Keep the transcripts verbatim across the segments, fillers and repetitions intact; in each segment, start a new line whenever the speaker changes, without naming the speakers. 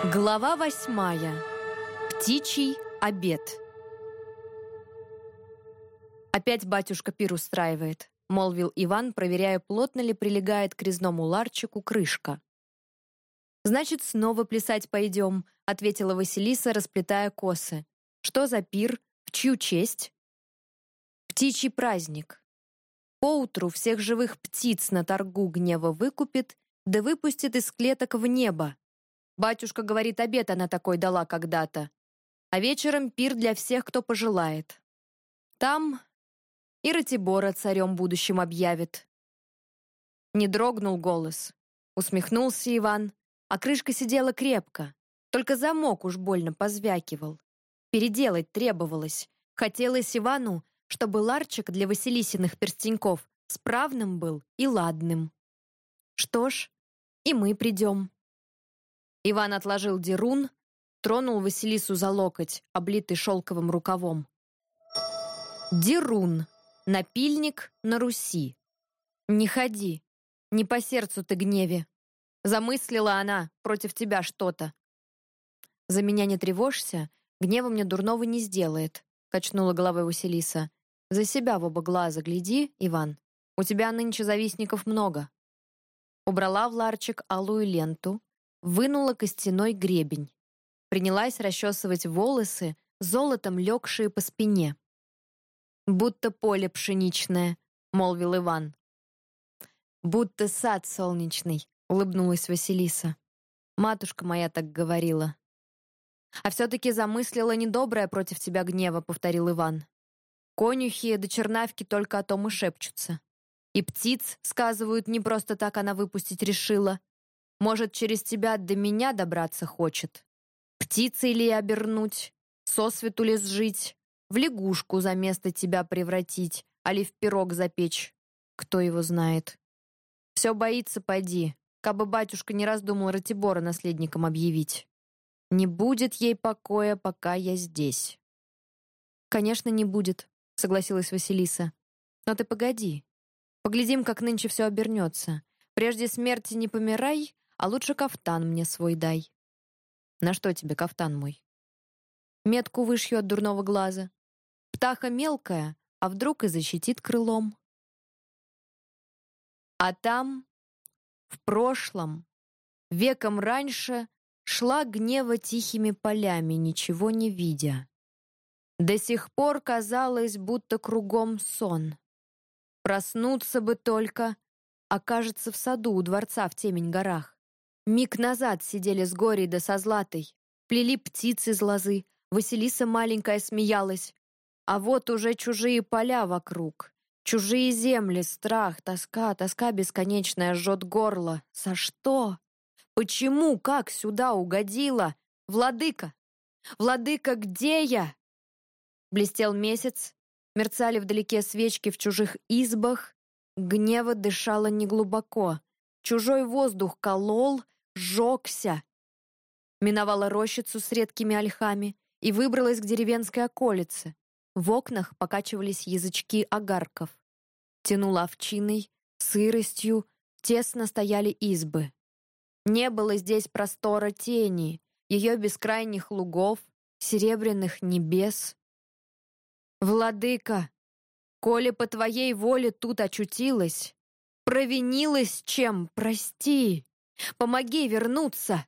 Глава восьмая. Птичий обед. «Опять батюшка пир устраивает», — молвил Иван, проверяя, плотно ли прилегает к резному ларчику крышка. «Значит, снова плясать пойдем», — ответила Василиса, расплетая косы. «Что за пир? В чью честь?» «Птичий праздник. Поутру всех живых птиц на торгу гнева выкупит, да выпустит из клеток в небо. Батюшка говорит, обед она такой дала когда-то. А вечером пир для всех, кто пожелает. Там и Ратибора царем будущим объявит». Не дрогнул голос. Усмехнулся Иван, а крышка сидела крепко. Только замок уж больно позвякивал. Переделать требовалось. Хотелось Ивану, чтобы ларчик для Василисиных перстеньков справным был и ладным. Что ж, и мы придем. Иван отложил дерун, тронул Василису за локоть, облитый шелковым рукавом. Дерун. Напильник на Руси. Не ходи. Не по сердцу ты гневе. Замыслила она против тебя что-то. За меня не тревожься, гнева мне дурного не сделает, качнула головой Василиса. За себя в оба глаза гляди, Иван. У тебя нынче завистников много. Убрала в ларчик алую ленту, вынула костяной гребень. Принялась расчесывать волосы, золотом легшие по спине. «Будто поле пшеничное», — молвил Иван. «Будто сад солнечный», — улыбнулась Василиса. «Матушка моя так говорила». «А все-таки замыслила недоброе против тебя гнева», — повторил Иван. «Конюхи да чернавки только о том и шепчутся. И птиц, сказывают, не просто так она выпустить решила. Может, через тебя до меня добраться хочет. Птицей ли обернуть, сосвету ли сжить, в лягушку за место тебя превратить, али в пирог запечь. Кто его знает. Все боится, поди, кабы батюшка не раздумал Ратибора наследником объявить. Не будет ей покоя, пока я здесь». «Конечно, не будет», — согласилась Василиса. «Но ты погоди. Поглядим, как нынче все обернется. Прежде смерти не помирай, а лучше кафтан мне свой дай». «На что тебе кафтан мой?» «Метку вышью от дурного глаза. Птаха мелкая, а вдруг и защитит крылом». А там, в прошлом, веком раньше, шла гнева тихими полями, ничего не видя. До сих пор казалось, будто кругом сон. Проснуться бы только, окажется в саду у дворца в Темень-горах. Миг назад сидели с Горей да со Златой, плели птицы из лозы, Василиса маленькая смеялась. А вот уже чужие поля вокруг, чужие земли, страх, тоска, тоска бесконечная жжет горло. За что? Почему, как сюда угодила? Владыка! Владыка, где я? Блестел месяц, мерцали вдалеке свечки в чужих избах, гнева дышала неглубоко, чужой воздух колол, жёгся. Миновала рощицу с редкими ольхами и выбралась к деревенской околице. В окнах покачивались язычки огарков. Тянуло овчиной, сыростью, тесно стояли избы. Не было здесь простора тени, ее бескрайних лугов, серебряных небес. «Владыка, коли по твоей воле тут очутилась, провинилась чем, прости, помоги вернуться».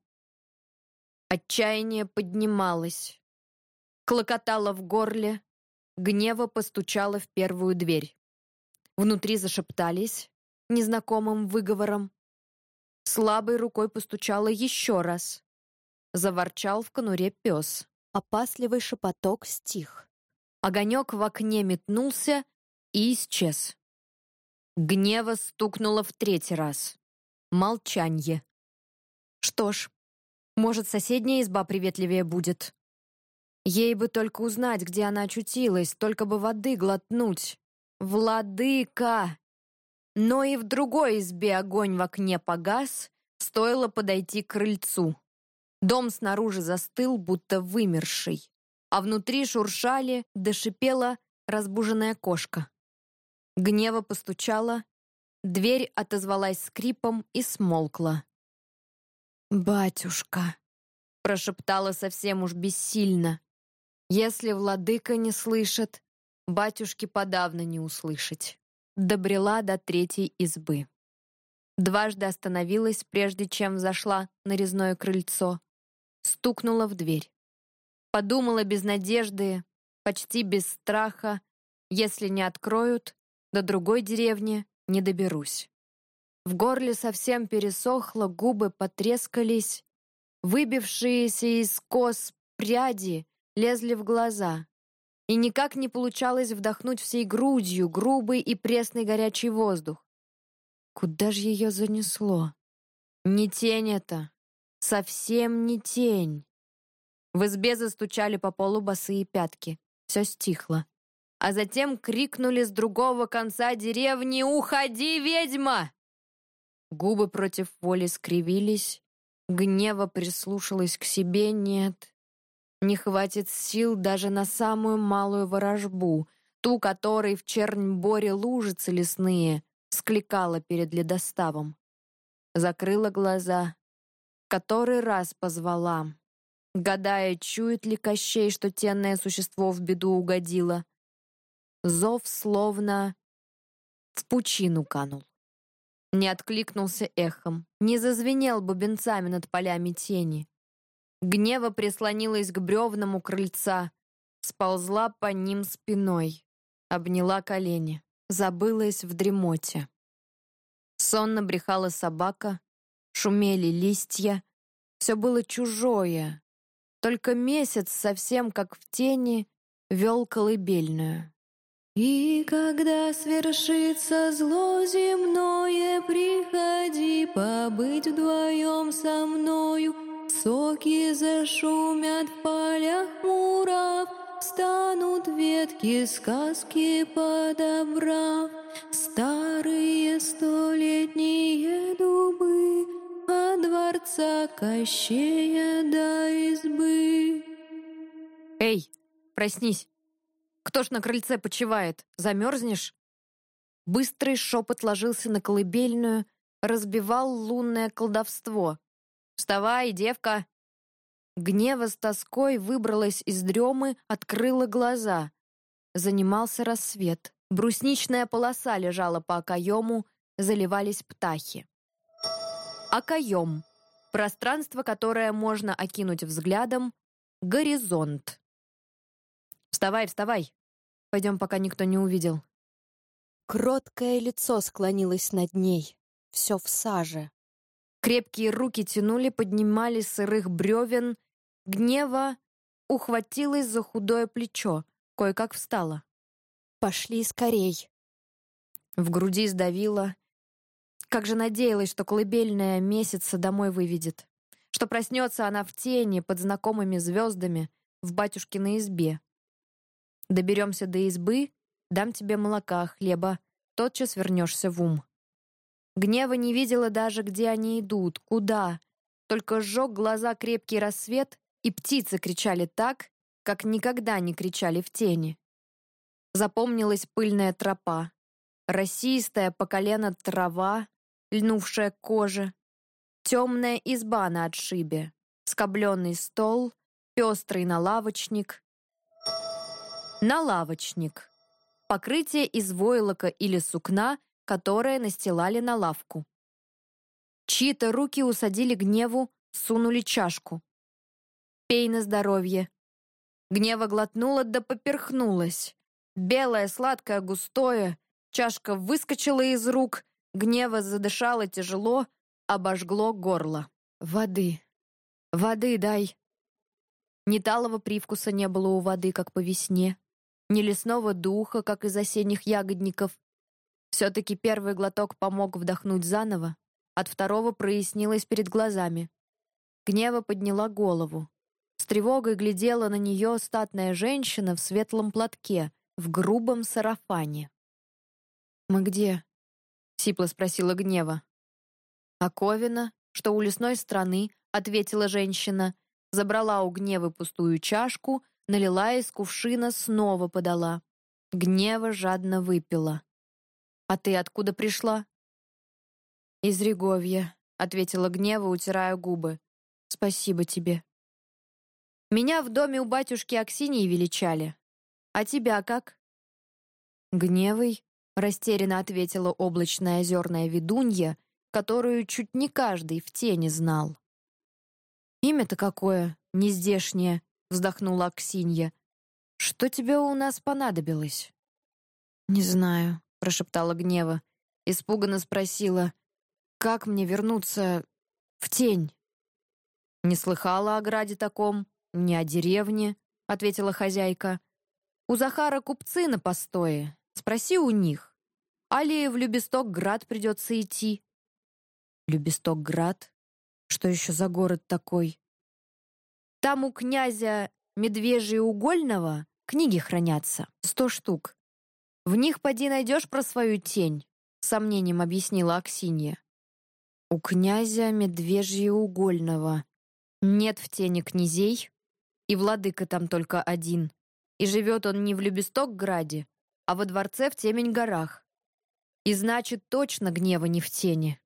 Отчаяние поднималось, клокотало в горле, гнева постучала в первую дверь. Внутри зашептались незнакомым выговором. Слабой рукой постучала еще раз. Заворчал в конуре пес. Опасливый шепоток стих. Огонек в окне метнулся и исчез. Гнева стукнула в третий раз. Молчанье. Что ж, может, соседняя изба приветливее будет. Ей бы только узнать, где она очутилась, только бы воды глотнуть. Владыка! Но и в другой избе огонь в окне погас, стоило подойти к крыльцу. Дом снаружи застыл, будто вымерший, а внутри шуршали, да шипела разбуженная кошка. Гнева постучала, дверь отозвалась скрипом и смолкла. «Батюшка!» Прошептала совсем уж бессильно. Если владыка не слышит, батюшки подавно не услышать. Добрела до третьей избы. Дважды остановилась, прежде чем взошла на резное крыльцо. Стукнула в дверь. Подумала без надежды, почти без страха, если не откроют, до другой деревни не доберусь. В горле совсем пересохло, губы потрескались, выбившиеся из кос пряди лезли в глаза, и никак не получалось вдохнуть всей грудью грубый и пресный горячий воздух. Куда же ее занесло? Не тень это, совсем не тень. В избе застучали по полу босые пятки. Все стихло. А затем крикнули с другого конца деревни: «Уходи, ведьма!» Губы против воли скривились. Гнева прислушалась к себе. Нет, не хватит сил даже на самую малую ворожбу, ту, которой в Черньборе лужицы лесные скликала перед ледоставом. Закрыла глаза, который раз позвала, гадая, чует ли Кощей, что тенное существо в беду угодило. Зов словно в пучину канул. Не откликнулся эхом, не зазвенел бубенцами над полями тени. Гнева прислонилась к бревнам у крыльца, сползла по ним спиной, обняла колени, забылась в дремоте. Сонно брехала собака, шумели листья, все было чужое. Только месяц, совсем как в тени, вел колыбельную. «И когда свершится зло земное, приходи побыть вдвоем со мною. Соки зашумят в полях мурав, станут ветки сказки подобрав. Старые столетние дубы от дворца Кощея до избы». «Эй, проснись! Кто ж на крыльце почивает? Замерзнешь?» Быстрый шепот ложился на колыбельную, разбивал лунное колдовство. «Вставай, девка!» Гнева с тоской выбралась из дремы, открыла глаза. Занимался рассвет. Брусничная полоса лежала по окоему, заливались птахи. Окоем. Пространство, которое можно окинуть взглядом. Горизонт. «Вставай, вставай! Пойдем, пока никто не увидел». Кроткое лицо склонилось над ней, все в саже. Крепкие руки тянули, поднимали с сырых бревен. Гнева ухватилась за худое плечо, кое-как встала. «Пошли скорей!» В груди сдавило. Как же надеялась, что колыбельная месяца домой выведет, что проснется она в тени под знакомыми звездами в батюшкиной избе. Доберемся до избы, дам тебе молока, хлеба, тотчас вернешься в ум. Гнева не видела даже, где они идут, куда. Только сжег глаза крепкий рассвет, и птицы кричали так, как никогда не кричали в тени. Запомнилась пыльная тропа, росистая по колено трава, льнувшая к коже, темная изба на отшибе, скобленный стол, пестрый налавочник. Налавочник. Покрытие из войлока или сукна, которое настилали на лавку. Чьи-то руки усадили Гневу, сунули чашку. «Пей на здоровье». Гнева глотнула да поперхнулась. Белое, сладкое, густое. Чашка выскочила из рук. Гнева задышала тяжело, обожгло горло. «Воды, воды дай». Ни талого привкуса не было у воды, как по весне, ни лесного духа, как из осенних ягодников. Все-таки первый глоток помог вдохнуть заново, от второго прояснилось перед глазами. Гнева подняла голову. С тревогой глядела на нее статная женщина в светлом платке, в грубом сарафане. «Мы где?» — сипло спросила Гнева. «Оковина, что у лесной страны», — ответила женщина, забрала у Гневы пустую чашку, налила из кувшина, снова подала. Гнева жадно выпила. «А ты откуда пришла?» «Из Реговья», — ответила Гнева, утирая губы. «Спасибо тебе». Меня в доме у батюшки Аксиньи величали. А тебя как?» «Гневый», — растерянно ответила облачная озерная ведунья, которую чуть не каждый в тени знал. «Имя-то какое, нездешнее», — вздохнула Аксинья. «Что тебе у нас понадобилось?» «Не знаю», — прошептала Гнева. Испуганно спросила, «Как мне вернуться в тень?» «Не слыхала о граде таком, ни о деревне», — ответила хозяйка. «У Захара купцы на постое. Спроси у них. Али в Любесток-град придется идти?» «Любесток-град? Что еще за город такой?» «Там у князя Медвежьеугольного книги хранятся, сто штук. В них поди найдешь про свою тень», — с сомнением объяснила Аксинья. «У князя Медвежьеугольного нет в тени князей, и владыка там только один, и живет он не в Любесток-граде, а во дворце в Темень-горах. И значит, точно Гнева не в тени».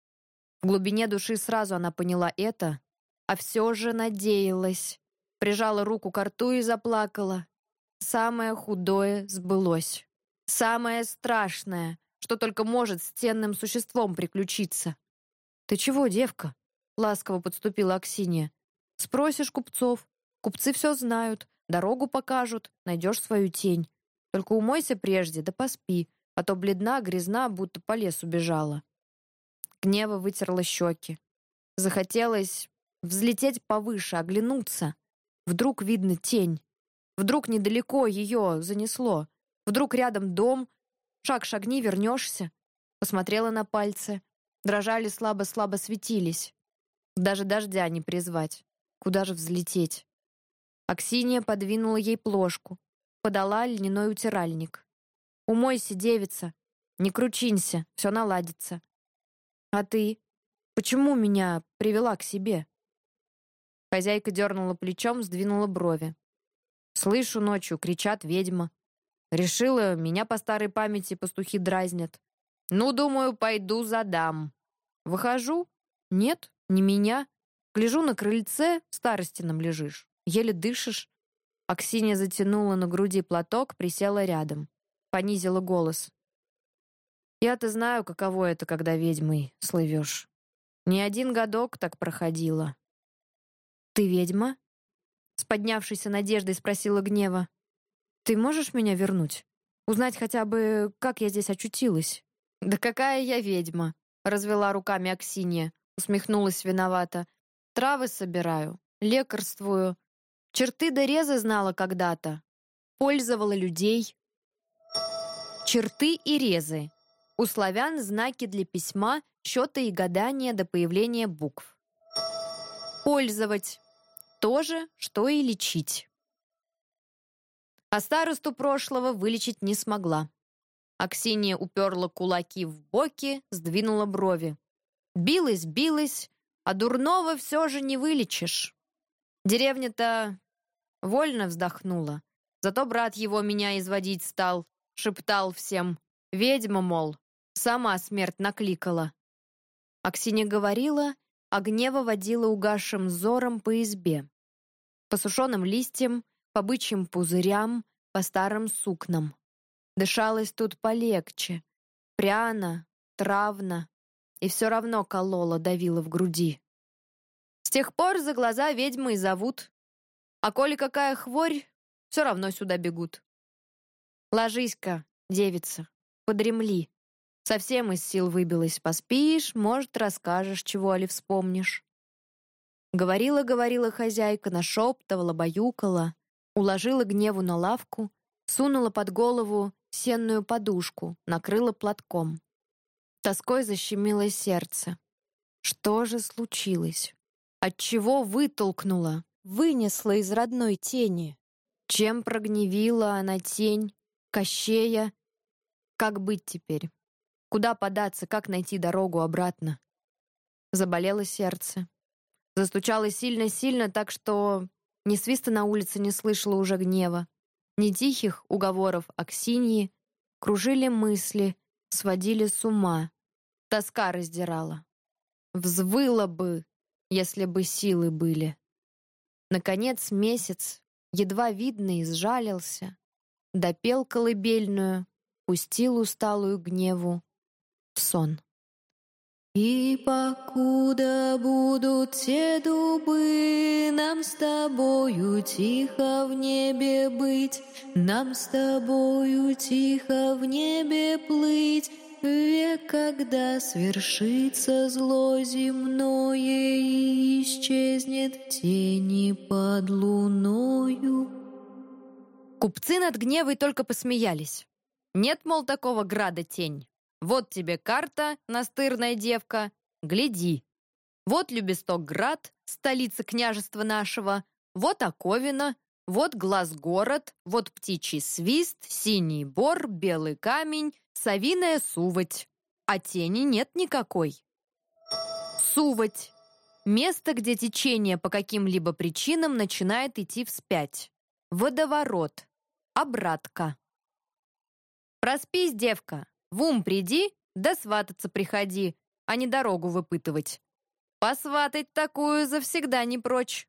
В глубине души сразу она поняла это, а все же надеялась. Прижала руку к рту и заплакала. Самое худое сбылось. Самое страшное, что только может с ценным существом приключиться. «Ты чего, девка?» — ласково подступила Аксинья. «Спросишь купцов. Купцы все знают, дорогу покажут, найдешь свою тень. Только умойся прежде, да поспи, а то бледна, грязна, будто по лесу бежала». Гнева вытерла щеки. Захотелось взлететь повыше, оглянуться. Вдруг видно тень. Вдруг недалеко ее занесло. Вдруг рядом дом. Шаг шагни, вернешься. Посмотрела на пальцы. Дрожали, слабо-слабо светились. Даже дождя не призвать. Куда же взлететь? Аксинья подвинула ей плошку. Подала льняной утиральник. «Умойся, девица. Не кручинься, все наладится». «А ты? Почему меня привела к себе?» Хозяйка дернула плечом, сдвинула брови. «Слышу, ночью кричат ведьма. Решила, меня по старой памяти пастухи дразнят. Ну, думаю, пойду задам. Выхожу. Нет, не меня. Гляжу на крыльце, в старостином лежишь. Еле дышишь». Аксинья затянула на груди платок, присела рядом. Понизила голос. «Я-то знаю, каково это, когда ведьмой слывешь. Не один годок так проходила». «Ты ведьма?» С поднявшейся надеждой спросила Гнева. «Ты можешь меня вернуть? Узнать хотя бы, как я здесь очутилась?» «Да какая я ведьма!» Развела руками Аксинья. Усмехнулась виновато. «Травы собираю, лекарствую. Черты да резы знала когда-то. Пользовала людей». Черты и резы. У славян знаки для письма, счета и гадания до появления букв. Пользовать. То же, что и лечить. А старосту прошлого вылечить не смогла. Аксинья уперла кулаки в боки, сдвинула брови. Билась, билась, а дурного все же не вылечишь. Деревня-то вольно вздохнула. Зато брат его меня изводить стал, шептал всем. Ведьма, мол, сама смерть накликала. Аксинья говорила, а Гнева водила угасшим взором по избе. По сушеным листьям, по бычьим пузырям, по старым сукнам. Дышалось тут полегче, пряно, травно, и все равно кололо, давило в груди. С тех пор за глаза ведьмы и зовут, а коли какая хворь, все равно сюда бегут. Ложись-ка, девица, подремли. Совсем из сил выбилась, поспишь, может, расскажешь, чего али вспомнишь. Говорила-говорила хозяйка, нашептывала, баюкала, уложила Гневу на лавку, сунула под голову сенную подушку, накрыла платком. Тоской защемило сердце. Что же случилось? Отчего вытолкнула, вынесла из родной тени? Чем прогневила она тень, Кощея? Как быть теперь? Куда податься, как найти дорогу обратно? Заболело сердце. Застучало сильно-сильно, так что ни свиста на улице не слышала уже Гнева, ни тихих уговоров Аксиньи. Кружили мысли, сводили с ума. Тоска раздирала. Взвыла бы, если бы силы были. Наконец месяц, едва видный, сжалился, допел колыбельную, пустил усталую Гневу в сон. И покуда будут те дубы, нам с тобою тихо в небе быть, нам с тобою тихо в небе плыть, век, когда свершится зло земное и исчезнет в тени под луною. Купцы над Гневой только посмеялись. Нет, мол, такого града тень. Вот тебе карта, настырная девка, гляди. Вот Любесток-град, столица княжества нашего, вот Оковина, вот Глаз-город, вот птичий свист, синий бор, белый камень, совиная Сувать. А тени нет никакой. Сувать. Место, где течение по каким-либо причинам начинает идти вспять. Водоворот. Обратка. Проспись, девка. В ум приди, да свататься приходи, а не дорогу выпытывать. Посватать такую завсегда не прочь.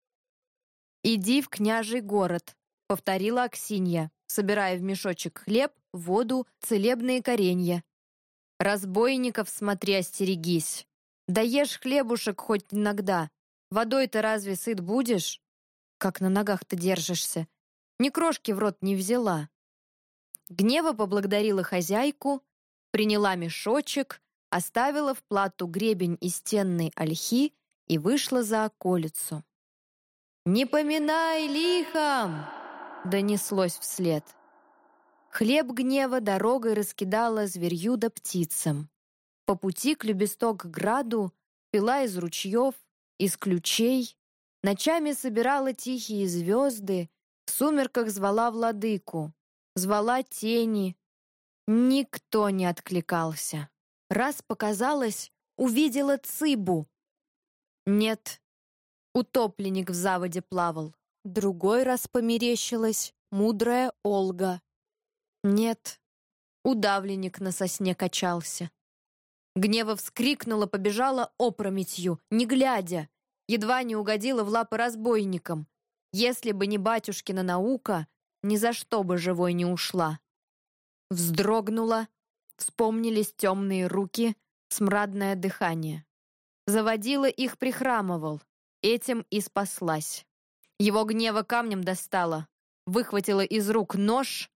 «Иди в княжий город», — повторила Аксинья, собирая в мешочек хлеб, воду, целебные коренья. «Разбойников смотри, остерегись. Да ешь хлебушек хоть иногда. Водой-то разве сыт будешь? Как на ногах-то держишься? Ни крошки в рот не взяла». Гнева поблагодарила хозяйку, приняла мешочек, оставила в плату гребень из стенной ольхи и вышла за околицу. «Не поминай лихом!» — донеслось вслед. Хлеб Гнева дорогой раскидала зверью да птицам. По пути к Любесток-граду пила из ручьев, из ключей, ночами собирала тихие звезды, в сумерках звала владыку. Звала тени. Никто не откликался. Раз показалось, увидела Цыбу. Нет, утопленник в заводе плавал. Другой раз померещилась мудрая Олга. Нет, удавленник на сосне качался. Гнева вскрикнула, побежала опрометью, не глядя. Едва не угодила в лапы разбойникам. Если бы не батюшкина наука, ни за что бы живой не ушла. Вздрогнула, вспомнились темные руки, смрадное дыхание. Заводила их, прихрамывал, этим и спаслась. Его Гнева камнем достала, выхватила из рук нож,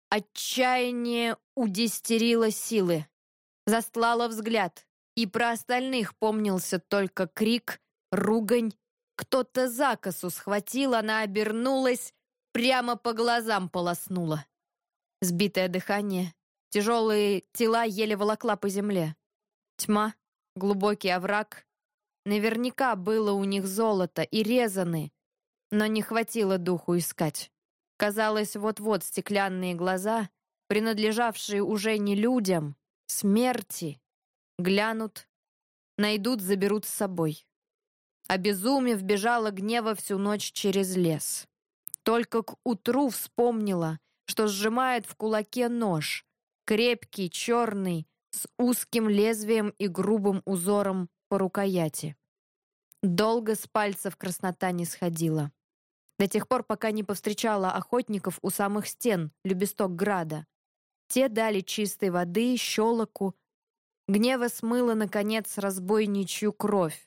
отчаяние удестерило силы, застлала взгляд, и про остальных помнился только крик, ругань. Кто-то за косу схватил, она обернулась, прямо по глазам полоснула. Сбитое дыхание, тяжелые тела еле волокла по земле. Тьма, глубокий овраг. Наверняка было у них золото и резаны, но не хватило духу искать. Казалось, вот-вот стеклянные глаза, принадлежавшие уже не людям, смерти, глянут, найдут, заберут с собой. Обезумев, бежала Гнева всю ночь через лес. Только к утру вспомнила, что сжимает в кулаке нож, крепкий, черный, с узким лезвием и грубым узором по рукояти. Долго с пальцев краснота не сходила. До тех пор, пока не повстречала охотников у самых стен Любесток-града. Те дали чистой воды, щелоку. Гнева смыла, наконец, разбойничью кровь.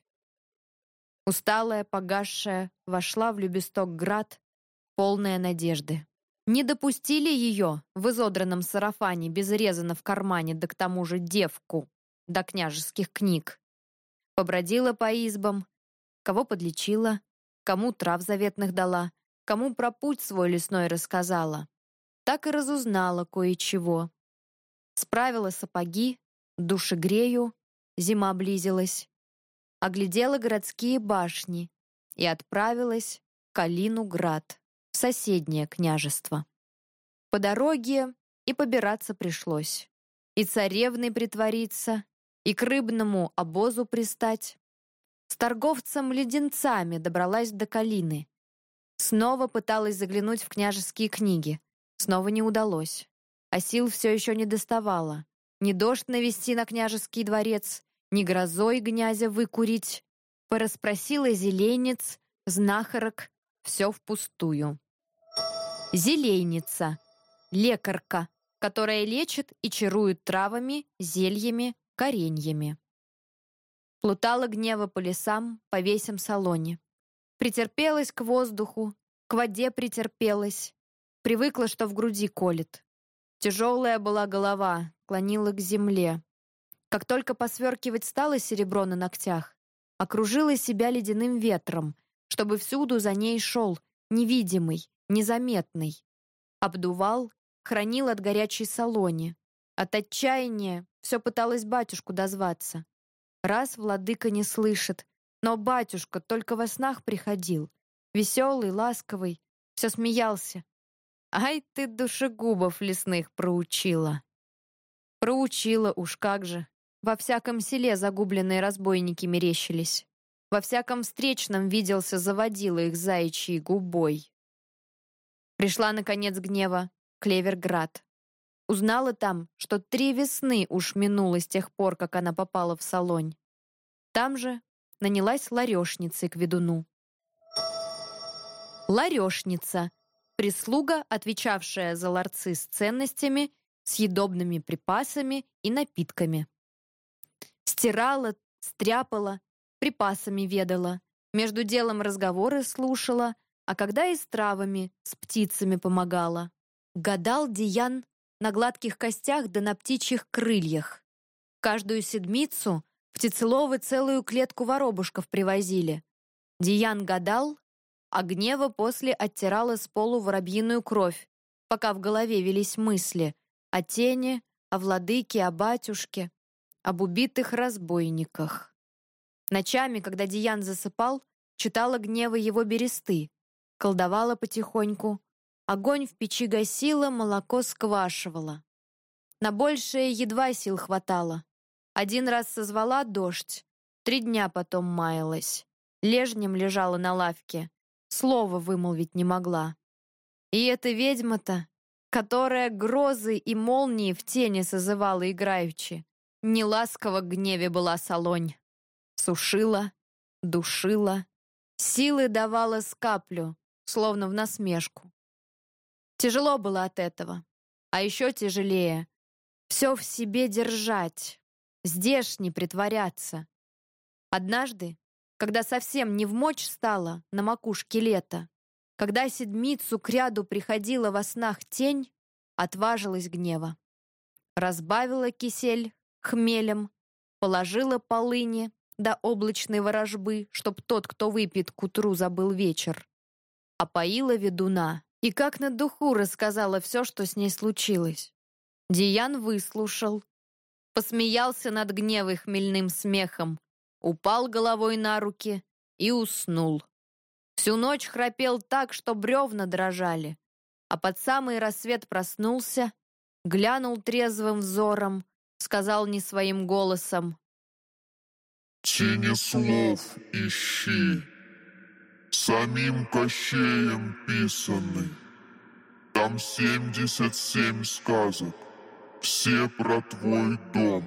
Усталая, погасшая, вошла в Любесток-град, полная надежды. Не допустили ее в изодранном сарафане, без резана в кармане, да к тому же девку, до княжеских книг. Побродила по избам, кого подлечила, кому трав заветных дала, кому про путь свой лесной рассказала. Так и разузнала кое-чего. Справила сапоги, душегрею, зима близилась. Оглядела городские башни и отправилась в Калину-град, в соседнее княжество. По дороге и побираться пришлось. И царевной притвориться, и к рыбному обозу пристать. С торговцем леденцами добралась до Калины. Снова пыталась заглянуть в княжеские книги. Снова не удалось. А сил все еще не доставало. Ни дождь навести на княжеский дворец, ни грозой князя выкурить. Порасспросила зеленец, знахарок все впустую. Зелейница, лекарка, которая лечит и чарует травами, зельями, кореньями. Плутала Гнева по лесам, по весям Салоне. Претерпелась к воздуху, к воде претерпелась. Привыкла, что в груди колет. Тяжелая была голова, клонила к земле. Как только посверкивать стало серебро на ногтях, окружила себя ледяным ветром, чтобы всюду за ней шел, невидимый, незаметный. Обдувал, хранил от горячей Салоне. От отчаяния все пыталась батюшку дозваться. Раз владыка не слышит, но батюшка только во снах приходил. Веселый, ласковый, все смеялся. Ай ты душегубов лесных проучила. Проучила уж как же. Во всяком селе загубленные разбойники мерещились. Во всяком встречном виделся заводила их заячьей губой. Пришла, наконец, Гнева Клеверград. Узнала там, что три весны уж минуло с тех пор, как она попала в Салонь. Там же нанялась ларешницей к ведуну. Ларешница — прислуга, отвечавшая за ларцы с ценностями, съедобными припасами и напитками. Стирала, стряпала, припасами ведала, между делом разговоры слушала, а когда и с травами, с птицами помогала. Гадал Диян на гладких костях да на птичьих крыльях. Каждую седмицу птицеловы целую клетку воробушков привозили. Диян гадал, а Гнева после оттирала с полу воробьиную кровь, пока в голове велись мысли о тени, о владыке, о батюшке, об убитых разбойниках. Ночами, когда Диян засыпал, читала Гнева его бересты, колдовала потихоньку, огонь в печи гасила, молоко сквашивала. На большее едва сил хватало. Один раз созвала дождь, три дня потом маялась. Лежнем лежала на лавке, слова вымолвить не могла. И эта ведьма-то, которая грозы и молнии в тени созывала играючи, неласково к Гневе была Салонь. Сушила, душила, силы давала с каплю, словно в насмешку. Тяжело было от этого, а еще тяжелее все в себе держать, здешне притворяться. Однажды, когда совсем не вмочь стало на макушке лета, когда седмицу кряду приходила во снах тень, отважилась Гнева. Разбавила кисель хмелем, положила полыни до облачной ворожбы, чтоб тот, кто выпьет, к утру забыл вечер. Опоила ведуна и как на духу рассказала все, что с ней случилось. Диян выслушал, посмеялся над Гневой хмельным смехом, упал головой на руки и уснул. Всю ночь храпел так, что бревна дрожали, а под самый рассвет проснулся, глянул трезвым взором, сказал не своим голосом:
«Тени слов ищи, самим Кощеем писаны. Там семьдесят семь сказок, все про твой дом.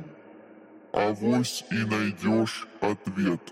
Авось и найдешь ответ».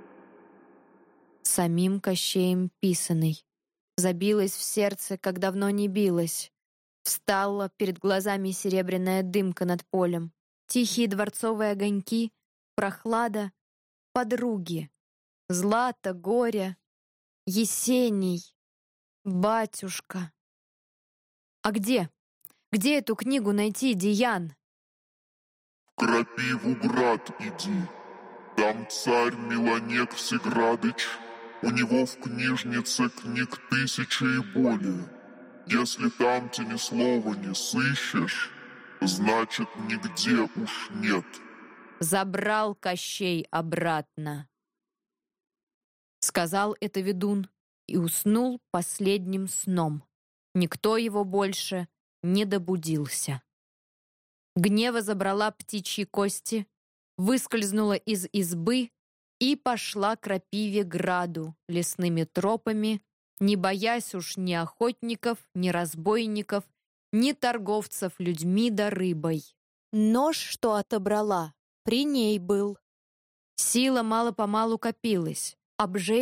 Самим Кощеем писаный. Забилась в сердце, как давно не билась. Встала перед глазами серебряная дымка над полем. Тихие дворцовые огоньки, прохлада, подруги. Злата, горе, Есений, батюшка. А где? Где эту книгу найти, Диян?
В Крапиву-град иди. Там царь Милонек Всеградыч. У него в книжнице книг тысяча и более. Если там тенеслова не сыщешь, значит, нигде уж нет.
Забрал Кощей обратно. Сказал это ведун и уснул последним сном. Никто его больше не добудился. Гнева забрала птичьи кости, выскользнула из избы и пошла к Крапиве-граду лесными тропами, не боясь уж ни охотников, ни разбойников, ни торговцев людьми да рыбой. Нож, что отобрала, при ней был. Сила мало-помалу копилась. Обжечь,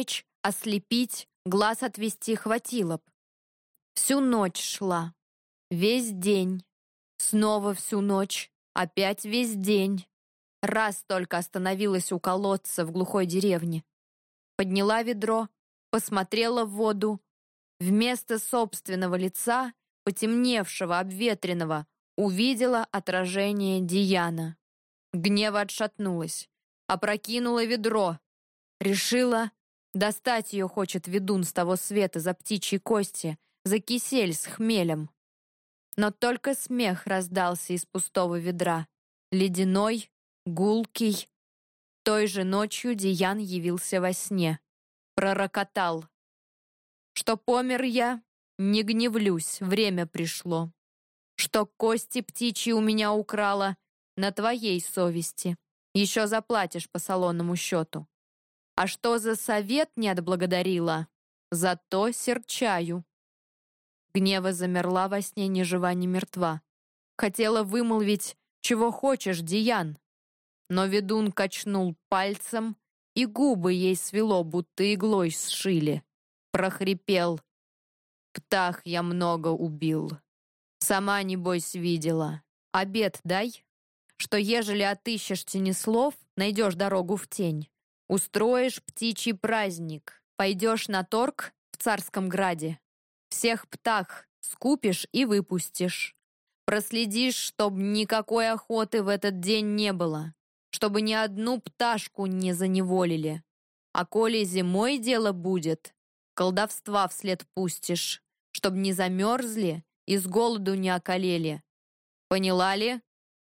Ослепить, глаз отвести хватило б. Всю ночь шла, весь день, снова всю ночь, опять весь день. Раз только остановилась у колодца в глухой деревне. Подняла ведро, посмотрела в воду. Вместо собственного лица, потемневшего, обветренного, увидела отражение Дияна. Гнева отшатнулась, опрокинула ведро. Решила, достать ее хочет ведун с того света за птичьи кости, за кисель с хмелем. Но только смех раздался из пустого ведра. Ледяной, гулкий. Той же ночью Диян явился во сне. Пророкотал. Что помер я, не гневлюсь, время пришло. Что кости птичьи у меня украла, на твоей совести. Еще заплатишь по салонному счету. А что за совет не отблагодарила, зато серчаю. Гнева замерла во сне ни жива, ни мертва. Хотела вымолвить, чего хочешь, Диян. Но ведун качнул пальцем, и губы ей свело, будто иглой сшили. Прохрипел. Птах я много убил. Сама, небось, видела. Обет дай, что ежели отыщешь тенеслов, найдешь дорогу в тень. Устроишь птичий праздник, пойдешь на торг в царском граде. Всех птах скупишь и выпустишь. Проследишь, чтоб никакой охоты в этот день не было, чтобы ни одну пташку не заневолили. А коли зимой дело будет, колдовства вслед пустишь, чтоб не замерзли и с голоду не околели. Поняла ли?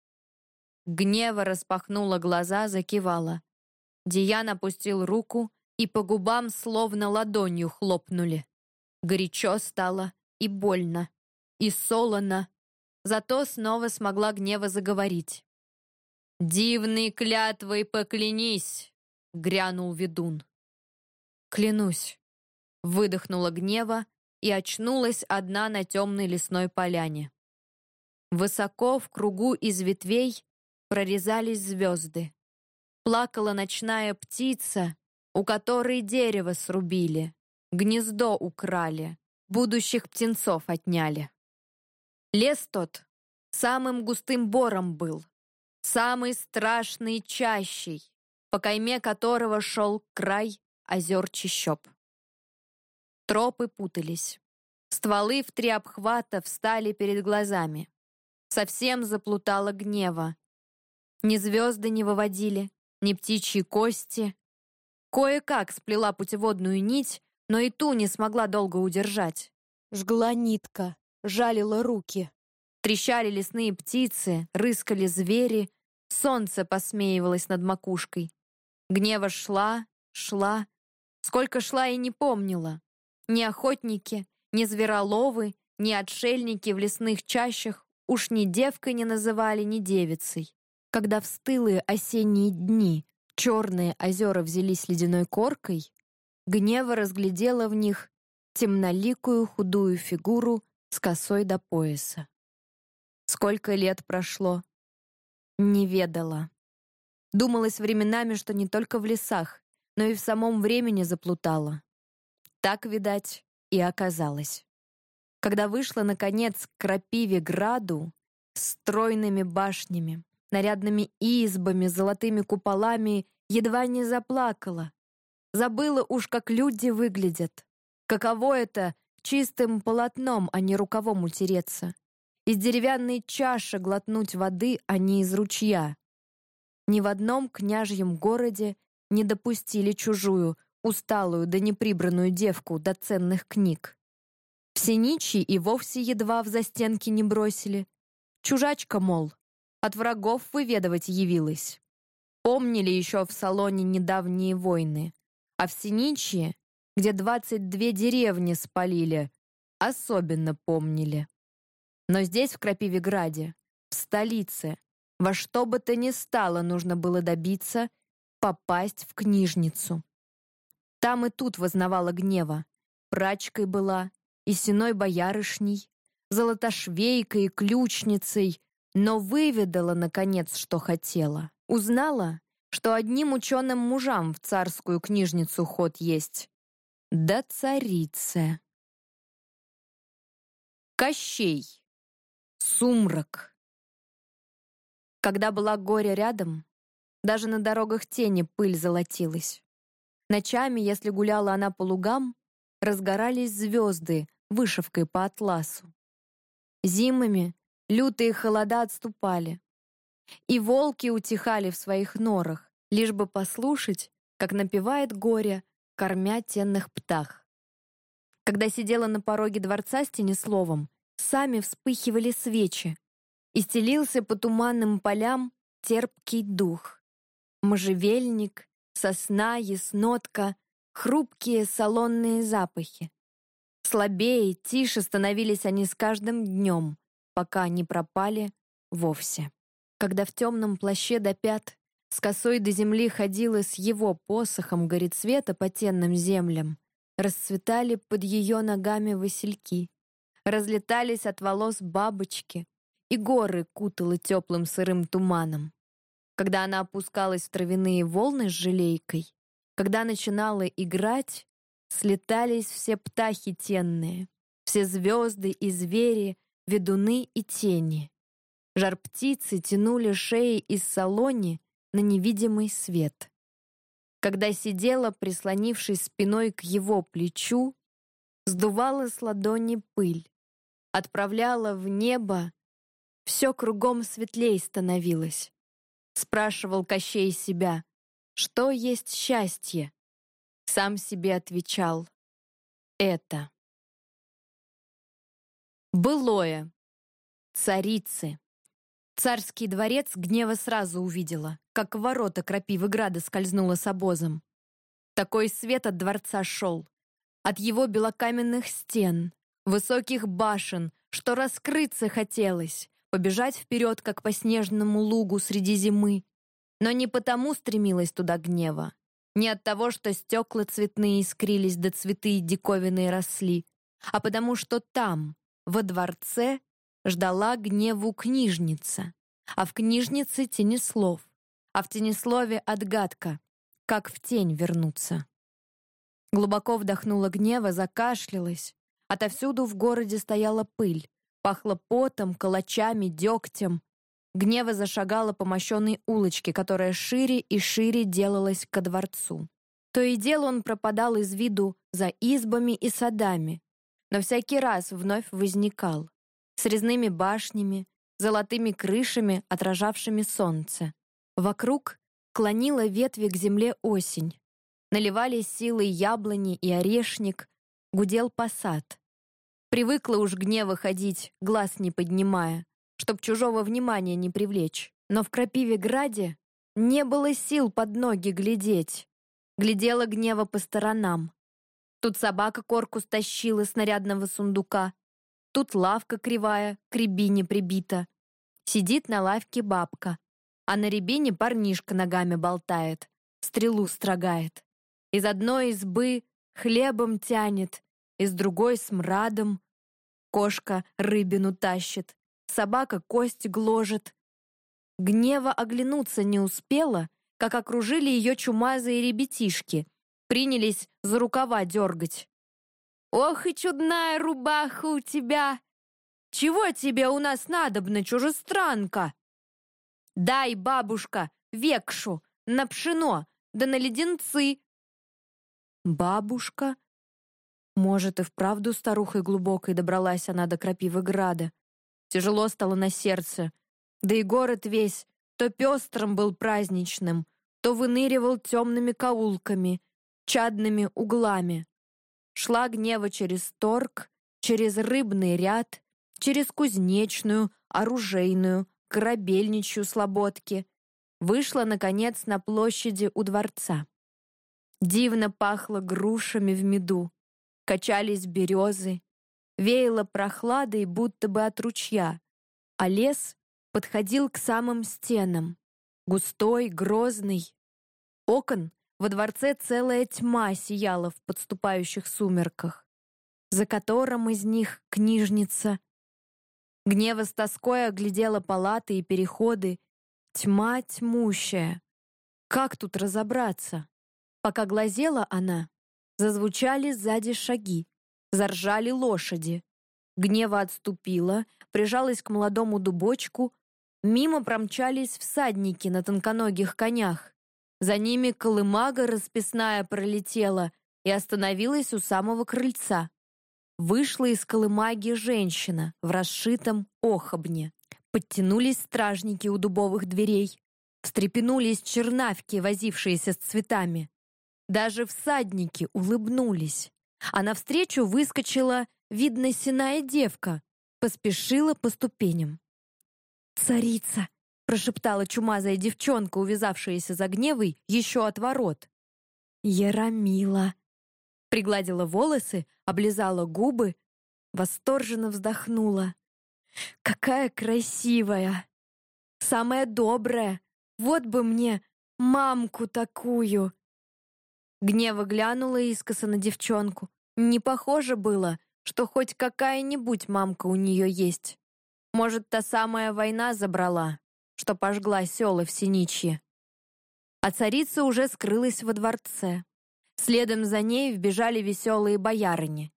Гнева распахнула глаза, закивала. Диян опустил руку, и по губам словно ладонью хлопнули. Горячо стало и больно, и солоно. Зато снова смогла Гнева заговорить. «Дивной клятвой поклянись!» — грянул ведун. «Клянусь!» — выдохнула Гнева и очнулась одна на темной лесной поляне. Высоко в кругу из ветвей прорезались звезды. Плакала ночная птица, у которой дерево срубили, гнездо украли, будущих птенцов отняли. Лес тот самым густым бором был, самый страшный чащей, по кайме которого шел край озер чащоб. Тропы путались. Стволы в три обхвата встали перед глазами. Совсем заплутала Гнева. Ни звезды не выводили, ни птичьи кости. Кое-как сплела путеводную нить, но и ту не смогла долго удержать. Жгла нитка, жалила руки. Трещали лесные птицы, рыскали звери, солнце посмеивалось над макушкой. Гнева шла, шла. Сколько шла и не помнила. Ни охотники, ни звероловы, ни отшельники в лесных чащах уж ни девкой не называли, ни девицей. Когда в стылые осенние дни черные озера взялись ледяной коркой, Гнева разглядела в них темноликую худую фигуру с косой до пояса. Сколько лет прошло? Не ведала. Думалось временами, что не только в лесах, но и в самом времени заплутала. Так, видать, и оказалось. Когда вышла, наконец, к Крапиве-граду с стройными башнями, нарядными избами, золотыми куполами, едва не заплакала. Забыла уж, как люди выглядят. Каково это чистым полотном, а не рукавом утереться. Из деревянной чаши глотнуть воды, а не из ручья. Ни в одном княжьем городе не допустили чужую, усталую да неприбранную девку до ценных книг. В Синичьи и вовсе едва в застенки не бросили. Чужачка, мол, от врагов выведывать явилась. Помнили еще в Салоне недавние войны, а в Синичье, где двадцать две деревни спалили, особенно помнили. Но здесь, в Крапивеграде, в столице, во что бы то ни стало нужно было добиться попасть в книжницу. Там и тут вознавала Гнева. Прачкой была, и сеной боярышней, золотошвейкой и ключницей, но выведала, наконец, что хотела. Узнала, что одним ученым мужам в царскую книжницу ход есть. да царице. Кощей. Сумрак. Когда была Горя рядом, даже на дорогах тени пыль золотилась. Ночами, если гуляла она по лугам, разгорались звезды вышивкой по атласу. Зимами лютые холода отступали, и волки утихали в своих норах, лишь бы послушать, как напевает Горя, кормя тенных птах. Когда сидела на пороге дворца с Тенесловом, сами вспыхивали свечи, и стелился по туманным полям терпкий дух. Можжевельник, сосна, яснотка, хрупкие салонные запахи. Слабее, тише становились они с каждым днем, пока не пропали вовсе. Когда в темном плаще до пят с косой до земли ходила с его посохом горецвета по тенным землям, расцветали под ее ногами васильки, разлетались от волос бабочки, и горы кутало теплым сырым туманом. Когда она опускалась в травяные волны с желейкой, когда начинала играть, слетались все птахи тенные, все звезды и звери, ведуны и тени. Жар-птицы тянули шеи из салони на невидимый свет. Когда сидела, прислонившись спиной к его плечу, сдувала с ладони пыль, отправляла в небо, все кругом светлей становилось. Спрашивал Кощей себя, что есть счастье? Сам себе отвечал: это. Былое. Царицы. Царский дворец Гнева сразу увидела, как в ворота Крапивы-Града скользнула с обозом. Такой свет от дворца шел, от его белокаменных стен, высоких башен, что раскрыться хотелось, побежать вперед, как по снежному лугу среди зимы. Но не потому стремилась туда Гнева, не от того, что стекла цветные искрились, да цветы и диковинные росли, а потому что там, во дворце, ждала Гневу книжница, а в книжнице Тенеслов, а в Тенеслове отгадка, как в тень вернуться. Глубоко вдохнула Гнева, закашлялась. Отовсюду в городе стояла пыль, пахло потом, калачами, дегтем. Гнева зашагала по мощенной улочке, которая шире и шире делалась ко дворцу. То и дело он пропадал из виду за избами и садами, но всякий раз вновь возникал, с резными башнями, золотыми крышами, отражавшими солнце. Вокруг клонила ветви к земле осень. Наливались силой яблони и орешник, гудел посад. Привыкла уж Гнева ходить, глаз не поднимая, чтоб чужого внимания не привлечь. Но в Крапиве-Граде не было сил под ноги глядеть. Глядела Гнева по сторонам. Тут собака корку стащила с нарядного сундука, тут лавка кривая, к рябине прибита. Сидит на лавке бабка, а на рябине парнишка ногами болтает, стрелу строгает. Из одной избы хлебом тянет, из другой смрадом. Кошка рыбину тащит, собака кость гложет. Гнева оглянуться не успела, как окружили ее чумазые ребятишки, принялись за рукава дергать. «Ох и чудная рубаха у тебя! Чего тебе у нас надобно, чужестранка? Дай, бабушка, векшу, на пшено, да на леденцы!» Бабушка? Может, и вправду старухой глубокой добралась она до Крапивы-Града. Тяжело стало на сердце. Да и город весь то пестрым был праздничным, то выныривал темными каулками, чадными углами. Шла Гнева через торг, через рыбный ряд, через кузнечную, оружейную, корабельничью слободки. Вышла, наконец, на площади у дворца. Дивно пахло грушами в меду, качались березы, веяло прохладой, будто бы от ручья, а лес подходил к самым стенам, густой, грозный. Окон во дворце целая тьма сияла в подступающих сумерках, за которым из них книжница. Гнева с тоской оглядела палаты и переходы. Тьма тьмущая. Как тут разобраться? Пока глазела она, Зазвучали сзади шаги, заржали лошади. Гнева отступила, прижалась к молодому дубочку. Мимо промчались всадники на тонконогих конях. За ними колымага расписная пролетела и остановилась у самого крыльца. Вышла из колымаги женщина в расшитом охобне. Подтянулись стражники у дубовых дверей. Встрепенулись чернавки, возившиеся с цветами. Даже всадники улыбнулись. А навстречу выскочила, видно, сеная девка, поспешила по ступеням. «Царица!» — прошептала чумазая девчонка, увязавшаяся за Гневой еще от ворот. «Ярамила!» Пригладила волосы, облизала губы, восторженно вздохнула. «Какая красивая! Самая добрая! Вот бы мне мамку такую!» Гнева глянула искоса на девчонку. Не похоже было, что хоть какая-нибудь мамка у нее есть. Может, та самая война забрала, что пожгла села в Синичье. А царица уже скрылась во дворце. Следом за ней вбежали веселые боярыни.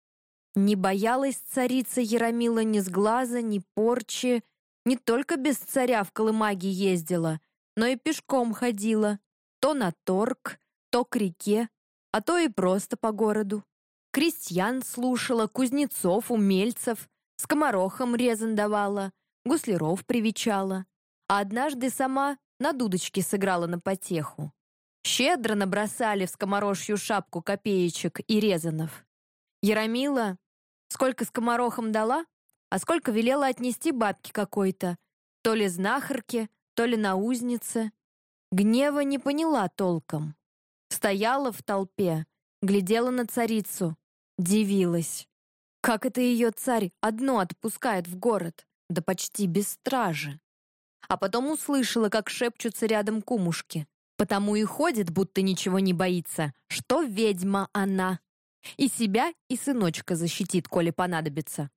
Не боялась царица Ярамила ни сглаза, ни порчи, не только без царя в колымаге ездила, но и пешком ходила, то на торг, то к реке, а то и просто по городу. Крестьян слушала, кузнецов, умельцев, скоморохам резан давала, гусляров привечала, а однажды сама на дудочке сыграла на потеху. Щедро набросали в скоморожью шапку копеечек и резанов. Ярамила сколько скоморохам дала, а сколько велела отнести бабке какой-то, то ли знахарке, то ли наузнице. Гнева не поняла толком. Стояла в толпе, глядела на царицу, дивилась. Как это ее царь одно отпускает в город, да почти без стражи. А потом услышала, как шепчутся рядом кумушки. Потому и ходит, будто ничего не боится, что ведьма она. И себя, и сыночка защитит, коли понадобится.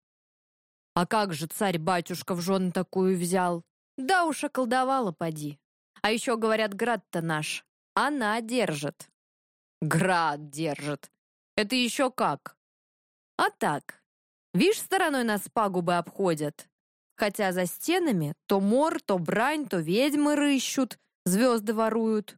А как же царь-батюшка в жены такую взял? Да уж околдовала поди. А еще, говорят, град-то наш. Она держит. Град держит. Это еще как? А так. Вишь, стороной нас пагубы обходят. Хотя за стенами то мор, то брань, то ведьмы рыщут, звезды воруют.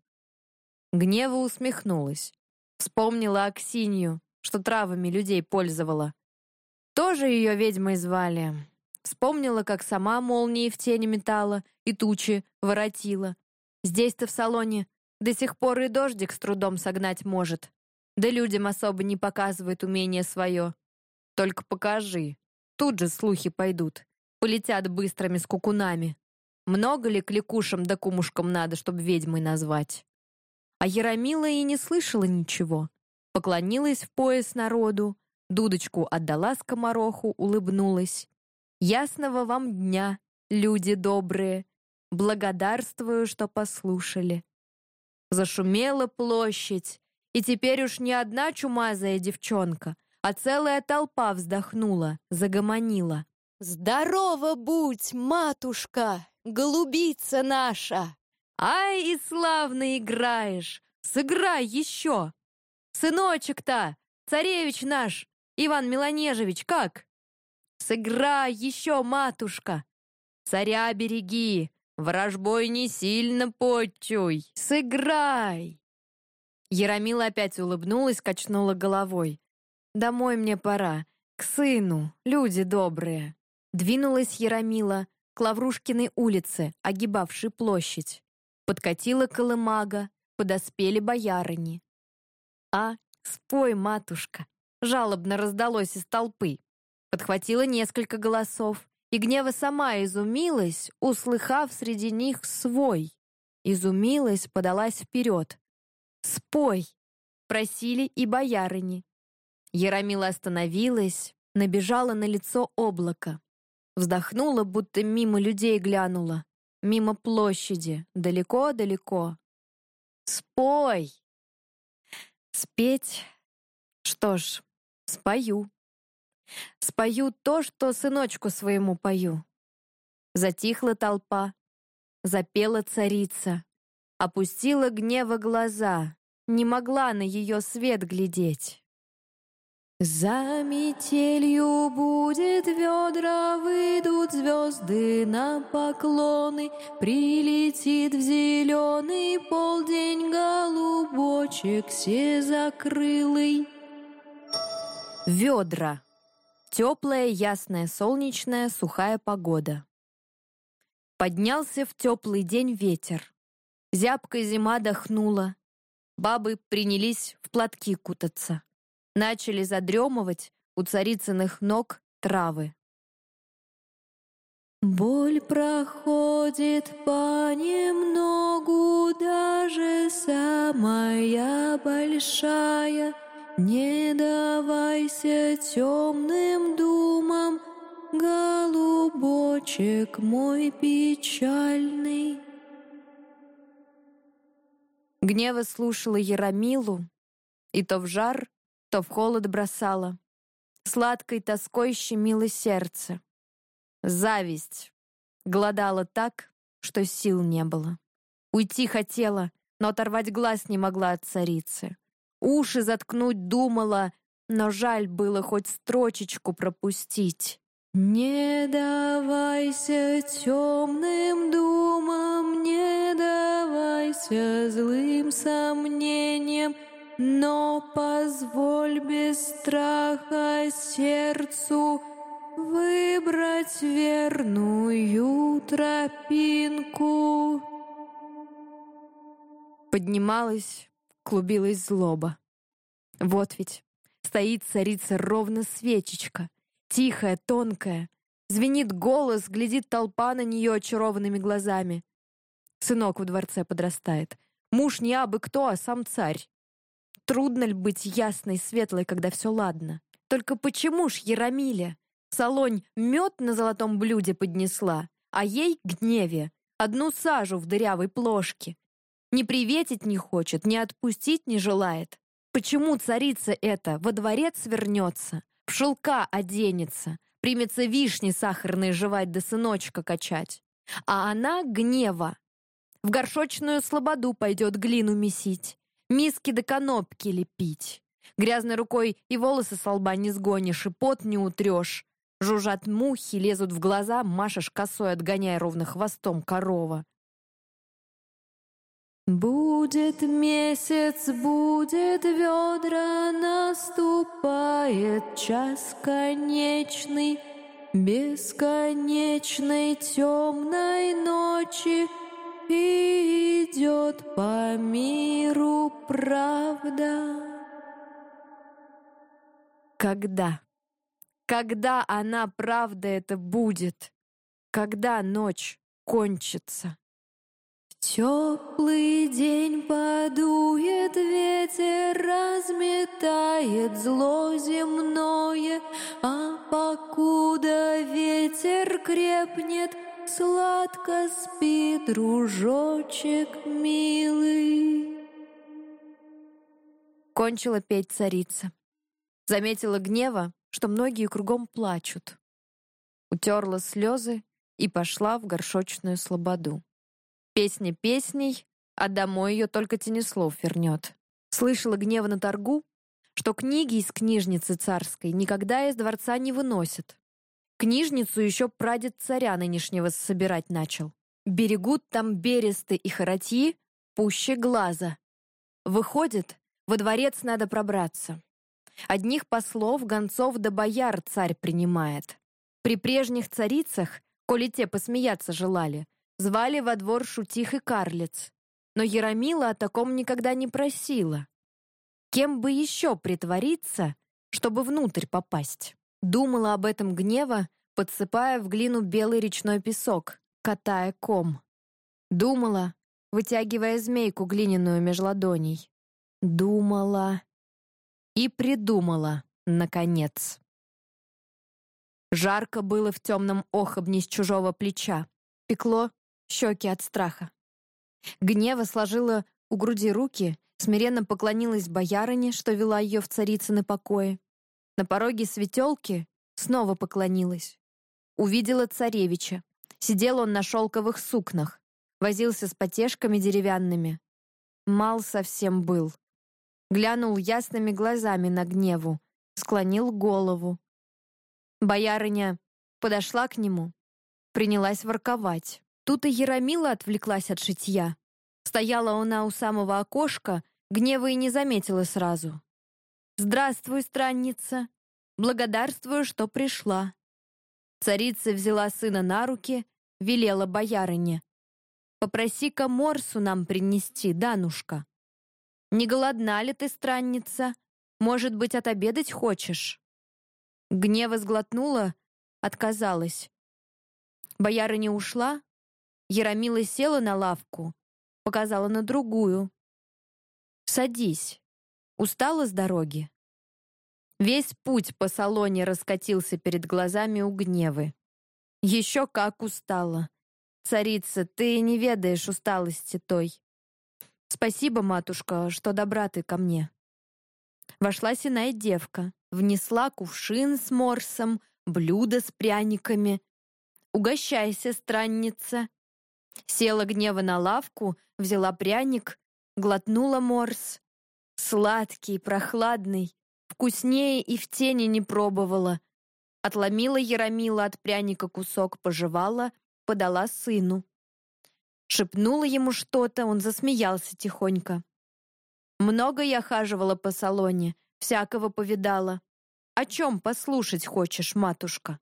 Гнева усмехнулась. Вспомнила Аксинью, что травами людей пользовала. Тоже ее ведьмой звали. Вспомнила, как сама молнии в тени метала и тучи воротила. Здесь-то в салоне до сих пор и дождик с трудом согнать может. Да людям особо не показывает умение свое. Только покажи. Тут же слухи пойдут. Полетят быстрыми скукунами. Много ли кликушам да кумушкам надо, чтобы ведьмой назвать? А Ярамила и не слышала ничего. Поклонилась в пояс народу, дудочку отдала скомороху, улыбнулась. «Ясного вам дня, люди добрые! Благодарствую, что послушали». Зашумела площадь, и теперь уж не одна чумазая девчонка, а целая толпа вздохнула, загомонила. «Здорова будь, матушка, голубица наша! Ай, и славно играешь! Сыграй еще! Сыночек-то, царевич наш, Иван Меланежевич, как? Сыграй еще, матушка! Царя береги, ворожбой не сильно почуй! Сыграй!» Ярамила опять улыбнулась, качнула головой. «Домой мне пора, к сыну, люди добрые». Двинулась Ярамила к Лаврушкиной улице, огибавшей площадь. Подкатила колымага, подоспели боярыни. «А, спой, матушка!» жалобно раздалось из толпы. Подхватила несколько голосов, и Гнева сама изумилась, услыхав среди них свой. Изумилась, подалась вперед. «Спой!» — просили и боярыни. Ярамила остановилась, набежала на лицо облако. Вздохнула, будто мимо людей глянула. Мимо площади, далеко-далеко. «Спой!» Спеть? Что ж, спою. Спою то, что сыночку своему пою. Затихла толпа, запела царица, опустила Гнева глаза, не могла на ее свет глядеть. За метелью будет ведра, выйдут звезды на поклоны, прилетит в зеленый полдень голубочек сизокрылый. Ведра. Теплая, ясная, солнечная, сухая погода. Поднялся в теплый день ветер. Зябкая зима дохнула. Бабы принялись в платки кутаться. Начали задремывать у царицыных ног травы. Боль проходит понемногу, даже самая большая. Не давайся темным думам, голубочек мой печальный. Гнева слушала Яромилу, и то в жар, то в холод бросала. Сладкой тоской щемило сердце. Зависть глодала так, что сил не было. Уйти хотела, но оторвать глаз не могла от царицы. Уши заткнуть думала, но жаль было хоть строчечку пропустить. Не давайся темным думам, не давайся злым сомнениям, но позволь без страха сердцу выбрать верную тропинку. Поднималась, клубилась злоба. Вот ведь стоит царица ровно свечечка, тихая, тонкая. Звенит голос, глядит толпа на нее очарованными глазами. Сынок в дворце подрастает. Муж не абы кто, а сам царь. Трудно ли быть ясной, светлой, когда все ладно? Только почему ж Яромиле? Солонь мед на золотом блюде поднесла, а ей, Гневе, одну сажу в дырявой плошке. Не приветить не хочет, не отпустить не желает. Почему царица эта во дворец вернется, в шелка оденется, примется вишни сахарные жевать да сыночка качать? А она, Гнева, в горшочную слободу пойдет глину месить, миски да конопки лепить. Грязной рукой и волосы со лба не сгонишь, и пот не утрешь. Жужжат мухи, лезут в глаза, машешь косой, отгоняя ровно хвостом корова. Будет месяц, будет ведра, наступает час конечный, бесконечной темной ночи, и идет по миру правда. Когда? Когда она, правда, это будет? Когда ночь кончится? Теплый день подует ветер, разметает зло земное, а покуда ветер крепнет, сладко спи, дружочек милый. Кончила петь царица. Заметила Гнева, что многие кругом плачут. Утерла слезы и пошла в горшочную слободу. Песня песней, а домой ее только Тенеслов вернет. Слышала Гнева на торгу, что книги из книжницы царской никогда из дворца не выносят. Книжницу еще прадед царя нынешнего собирать начал. Берегут там бересты и хоратьи пуще глаза. Выходит, во дворец надо пробраться. Одних послов, гонцов да бояр царь принимает. При прежних царицах, коли те посмеяться желали, звали во двор шутих и карлиц. Но Яромила о таком никогда не просила. Кем бы еще притвориться, чтобы внутрь попасть? Думала об этом Гнева, подсыпая в глину белый речной песок, катая ком. Думала, вытягивая змейку глиняную меж ладоней. Думала и придумала, наконец. Жарко было в темном охобне с чужого плеча. Пекло щеки от страха. Гнева сложила у груди руки, смиренно поклонилась боярине, что вела ее в царицыны покои. На пороге светелки снова поклонилась. Увидела царевича. Сидел он на шелковых сукнах, возился с потешками деревянными. Мал совсем был, глянул ясными глазами на Гневу, склонил голову. Боярыня подошла к нему, принялась ворковать. Тут и Яромила отвлеклась от шитья. Стояла она у самого окошка, Гнева и не заметила сразу. «Здравствуй, странница! Благодарствую, что пришла!» Царица взяла сына на руки, велела боярыне: «Попроси-ка морсу нам принести, Данушка. Не голодна ли ты, странница? Может быть, отобедать хочешь?» Гнева сглотнула, отказалась. Боярыня ушла, Яромила села на лавку, показала на другую. «Садись. Устала с дороги?» Весь путь по салоне раскатился перед глазами у Гневы. «Еще как устала. Царица, ты не ведаешь усталости той. Спасибо, матушка, что добра ты ко мне». Вошла синая девка, внесла кувшин с морсом, блюдо с пряниками. «Угощайся, странница». Села Гнева на лавку, взяла пряник, глотнула морс. Сладкий, прохладный, вкуснее и в тени не пробовала. Отломила Яромила от пряника кусок, пожевала, подала сыну. Шепнула ему что-то, он засмеялся тихонько. «Много я хаживала по салоне, всякого повидала. О чем послушать хочешь, матушка?»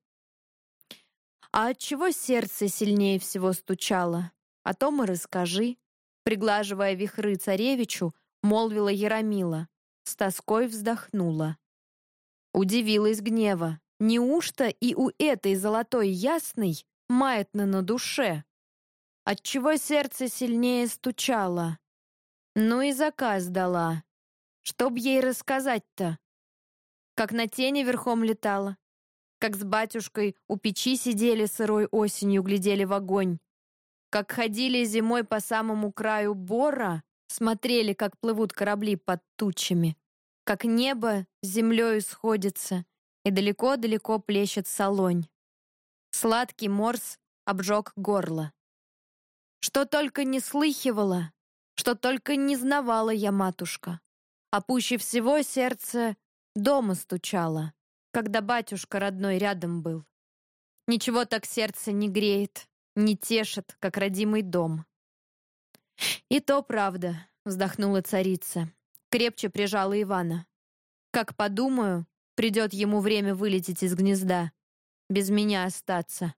«А отчего сердце сильнее всего стучало? О том и расскажи», приглаживая вихры царевичу, молвила Яромила, с тоской вздохнула. Удивилась Гнева. Неужто и у этой золотой ясной маятно на душе? Отчего сердце сильнее стучало? Ну и заказ дала. Чтоб ей рассказать-то? Как на тени верхом летала, как с батюшкой у печи сидели сырой осенью, глядели в огонь, как ходили зимой по самому краю бора, смотрели, как плывут корабли под тучами, как небо с землею сходится и далеко-далеко плещет солонь. Сладкий морс обжег горло. Что только не слыхивала, что только не знавала я, матушка. А пуще всего сердце дома стучало, когда батюшка родной рядом был. Ничего так сердце не греет, не тешит, как родимый дом. «И то правда», — вздохнула царица, крепче прижала Ивана. «Как подумаю, придет ему время вылететь из гнезда, без меня остаться».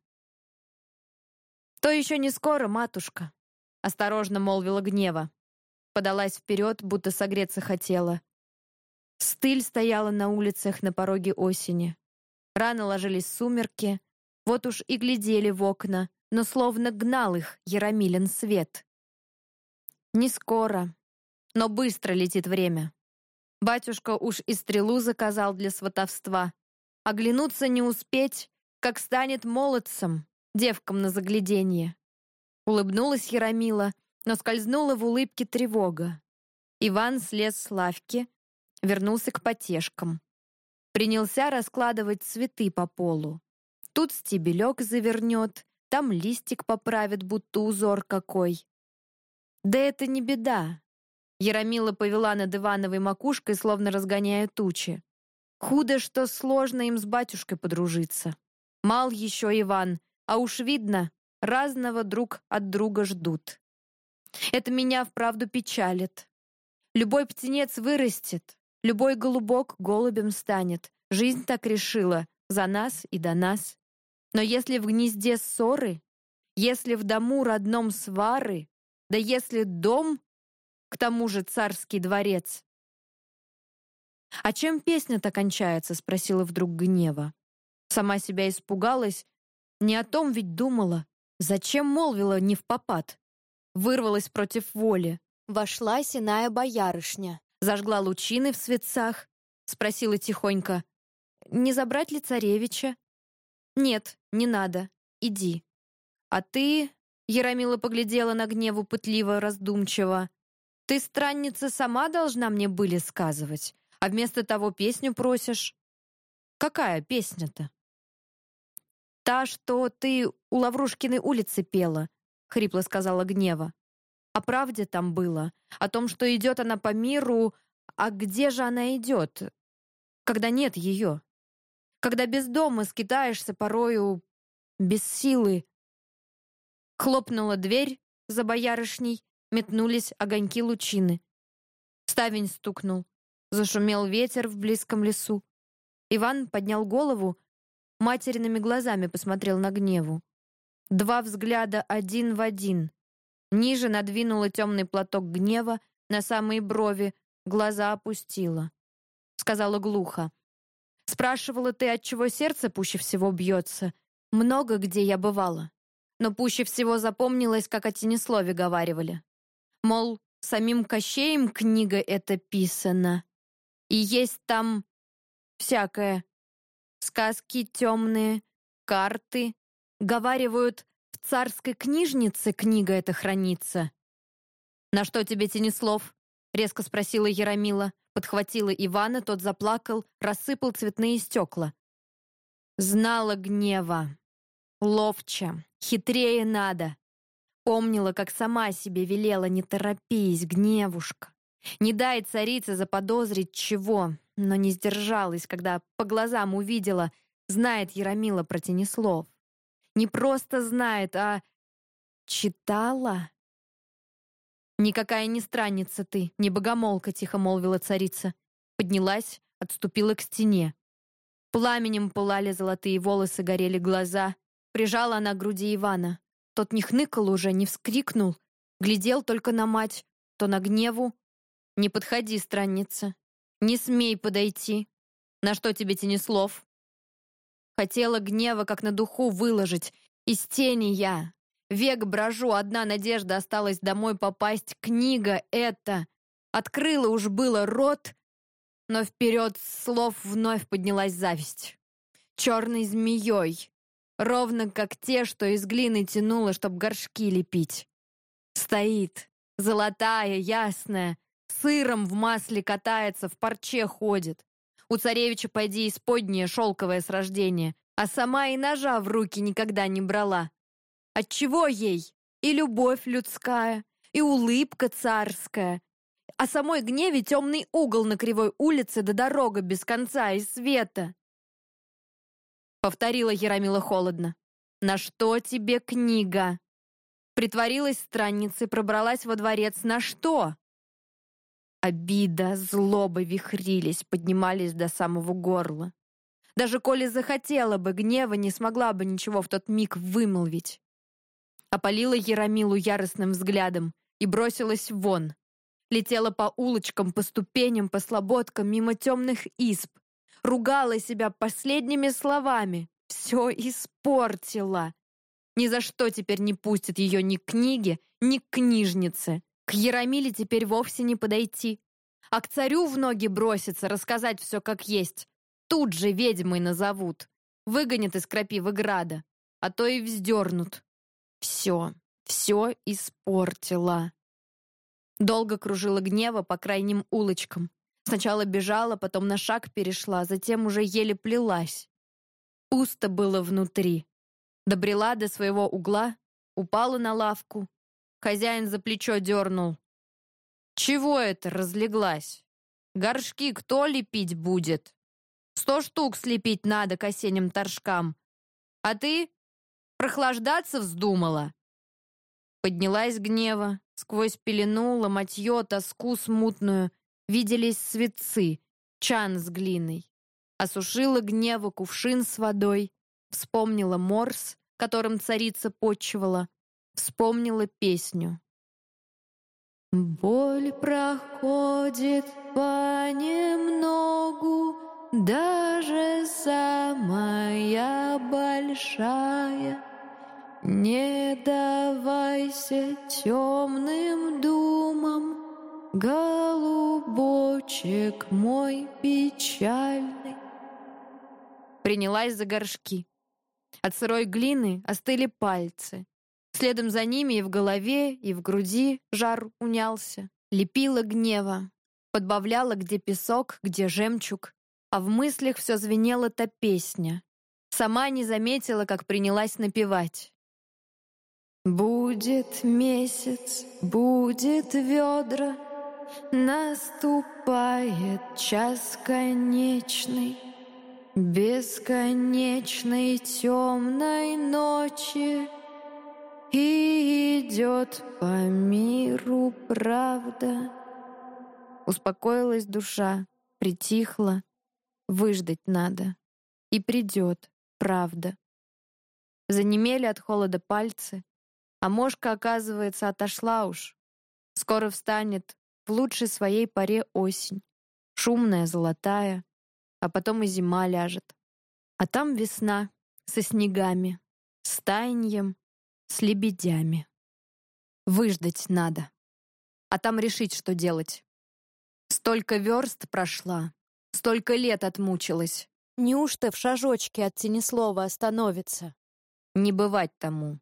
«То еще не скоро, матушка», — осторожно молвила Гнева. Подалась вперед, будто согреться хотела. Стыль стояла на улицах на пороге осени. Рано ложились сумерки, вот уж и глядели в окна, но словно гнал их Яромилин свет. Не скоро, но быстро летит время. Батюшка уж и стрелу заказал для сватовства. Оглянуться не успеть, как станет молодцем, девкам на загляденье. Улыбнулась Яромила, но скользнула в улыбке тревога. Иван слез с лавки, вернулся к потешкам. Принялся раскладывать цветы по полу. Тут стебелек завернет, там листик поправит, будто узор какой. Да это не беда. Яромила повела над Ивановой макушкой, словно разгоняя тучи. Худо, что сложно им с батюшкой подружиться. Мал еще Иван, а уж видно, разного друг от друга ждут. Это меня вправду печалит. Любой птенец вырастет, любой голубок голубем станет. Жизнь так решила, за нас и до нас. Но если в гнезде ссоры, если в дому родном свары, да если дом, к тому же царский дворец. «А чем песня-то кончается?» — спросила вдруг Гнева. Сама себя испугалась, не о том ведь думала. Зачем молвила невпопад? Вырвалась против воли. Вошла синая боярышня, зажгла лучины в светцах, спросила тихонько: «Не забрать ли царевича?» «Нет, не надо, иди». «А ты...» — Яромила поглядела на Гневу пытливо, раздумчиво. «Ты, странница, сама должна мне были сказывать, а вместо того песню просишь». «Какая песня-то?» «Та, что ты у Лаврушкиной улицы пела», — хрипло сказала Гнева. «О правде там было, о том, что идет она по миру, А где же она идет, когда нет ее? Когда без дома скитаешься порою без силы. Хлопнула дверь за боярышней, метнулись огоньки лучины. Ставень стукнул. Зашумел ветер в близком лесу. Иван поднял голову, материными глазами посмотрел на Гневу. Два взгляда один в один. Ниже надвинула темный платок Гнева на самые брови, глаза опустила. Сказала глухо. «Спрашивала ты, отчего сердце пуще всего бьется? Много где я бывала. Но пуще всего запомнилось, как о тенеслове говаривали. Мол, самим Кощеем книга эта писана. И есть там всякое. Сказки темные, карты. Говаривают, в царской книжнице книга эта хранится». «На что тебе тенеслов?» — резко спросила Яромила. Подхватила Ивана, тот заплакал, рассыпал цветные стекла. Знала Гнева. Ловча, хитрее надо. Помнила, как сама себе велела: не торопись, Гневушка. Не дай царице заподозрить чего, но не сдержалась, когда по глазам увидела, знает Яромила про тенеслов. Не просто знает, а читала. «Никакая не странница ты, не богомолка», — тихо молвила царица. Поднялась, отступила к стене. Пламенем пылали золотые волосы, горели глаза. Прижала она к груди Ивана. Тот не хныкал уже, не вскрикнул. Глядел только на мать, то на Гневу. «Не подходи, странница. Не смей подойти. На что тебе тенеслов?» Хотела Гнева как на духу выложить. «Из тени я. Век брожу, одна надежда осталась домой попасть. Книга эта. Открыла уж было рот, но вперед слов вновь поднялась зависть. Черной змеей, ровно как те, что из глины тянула, чтоб горшки лепить. Стоит, золотая, ясная, сыром в масле катается, в парче ходит. У царевича пойди исподнее шелковое с рождения, а сама и ножа в руки никогда не брала. Отчего ей и любовь людская, и улыбка царская, а самой Гневе темный угол на кривой улице да дорога без конца и света? Повторила Яромила холодно. «На что тебе книга?» Притворилась странницей, пробралась во дворец. «На что?» Обида, злоба вихрились, поднимались до самого горла. Даже коли захотела бы, Гнева не смогла бы ничего в тот миг вымолвить. Опалила Яромилу яростным взглядом и бросилась вон. Летела по улочкам, по ступеням, по слободкам, мимо темных изб. Ругала себя последними словами. Все испортила. Ни за что теперь не пустит ее ни к книге, ни к книжнице. К Яромиле теперь вовсе не подойти. А к царю в ноги броситься, рассказать все как есть. Тут же ведьмой назовут. Выгонят из Крапивограда, а то и вздернут. Все, все испортила. Долго кружила Гнева по крайним улочкам. Сначала бежала, потом на шаг перешла, затем уже еле плелась. Пусто было внутри. Добрела до своего угла, упала на лавку. Хозяин за плечо дернул. «Чего это разлеглась? Горшки кто лепить будет? Сто штук слепить надо к осенним торжкам. А ты прохлаждаться вздумала?» Поднялась Гнева. Сквозь пелену, ломотье, тоску смутную виделись светцы, чан с глиной. Осушила Гнева кувшин с водой, вспомнила морс, которым царица почивала, вспомнила песню. «Боль проходит понемногу, даже самая большая. Не давайся темным думам, голубочек мой печальный». Принялась за горшки. От сырой глины остыли пальцы. Следом за ними и в голове, и в груди жар унялся. Лепила Гнева, подбавляла где песок, где жемчуг, а в мыслях все звенела та песня. Сама не заметила, как принялась напевать. «Будет месяц, будет ведра, наступает час конечный, бесконечной темной ночи, и идет по миру правда. Успокоилась душа, притихла, выждать надо, и придет правда. Занемели от холода пальцы, а мошка, оказывается, отошла уж. Скоро встанет в лучшей своей поре осень, шумная, золотая, а потом и зима ляжет. А там весна со снегами, с таяньем, с лебедями. Выждать надо, а там решить, что делать. Столько верст прошла, столько лет отмучилась. Неужто в шажочке от Тенеслова остановится? Не бывать тому.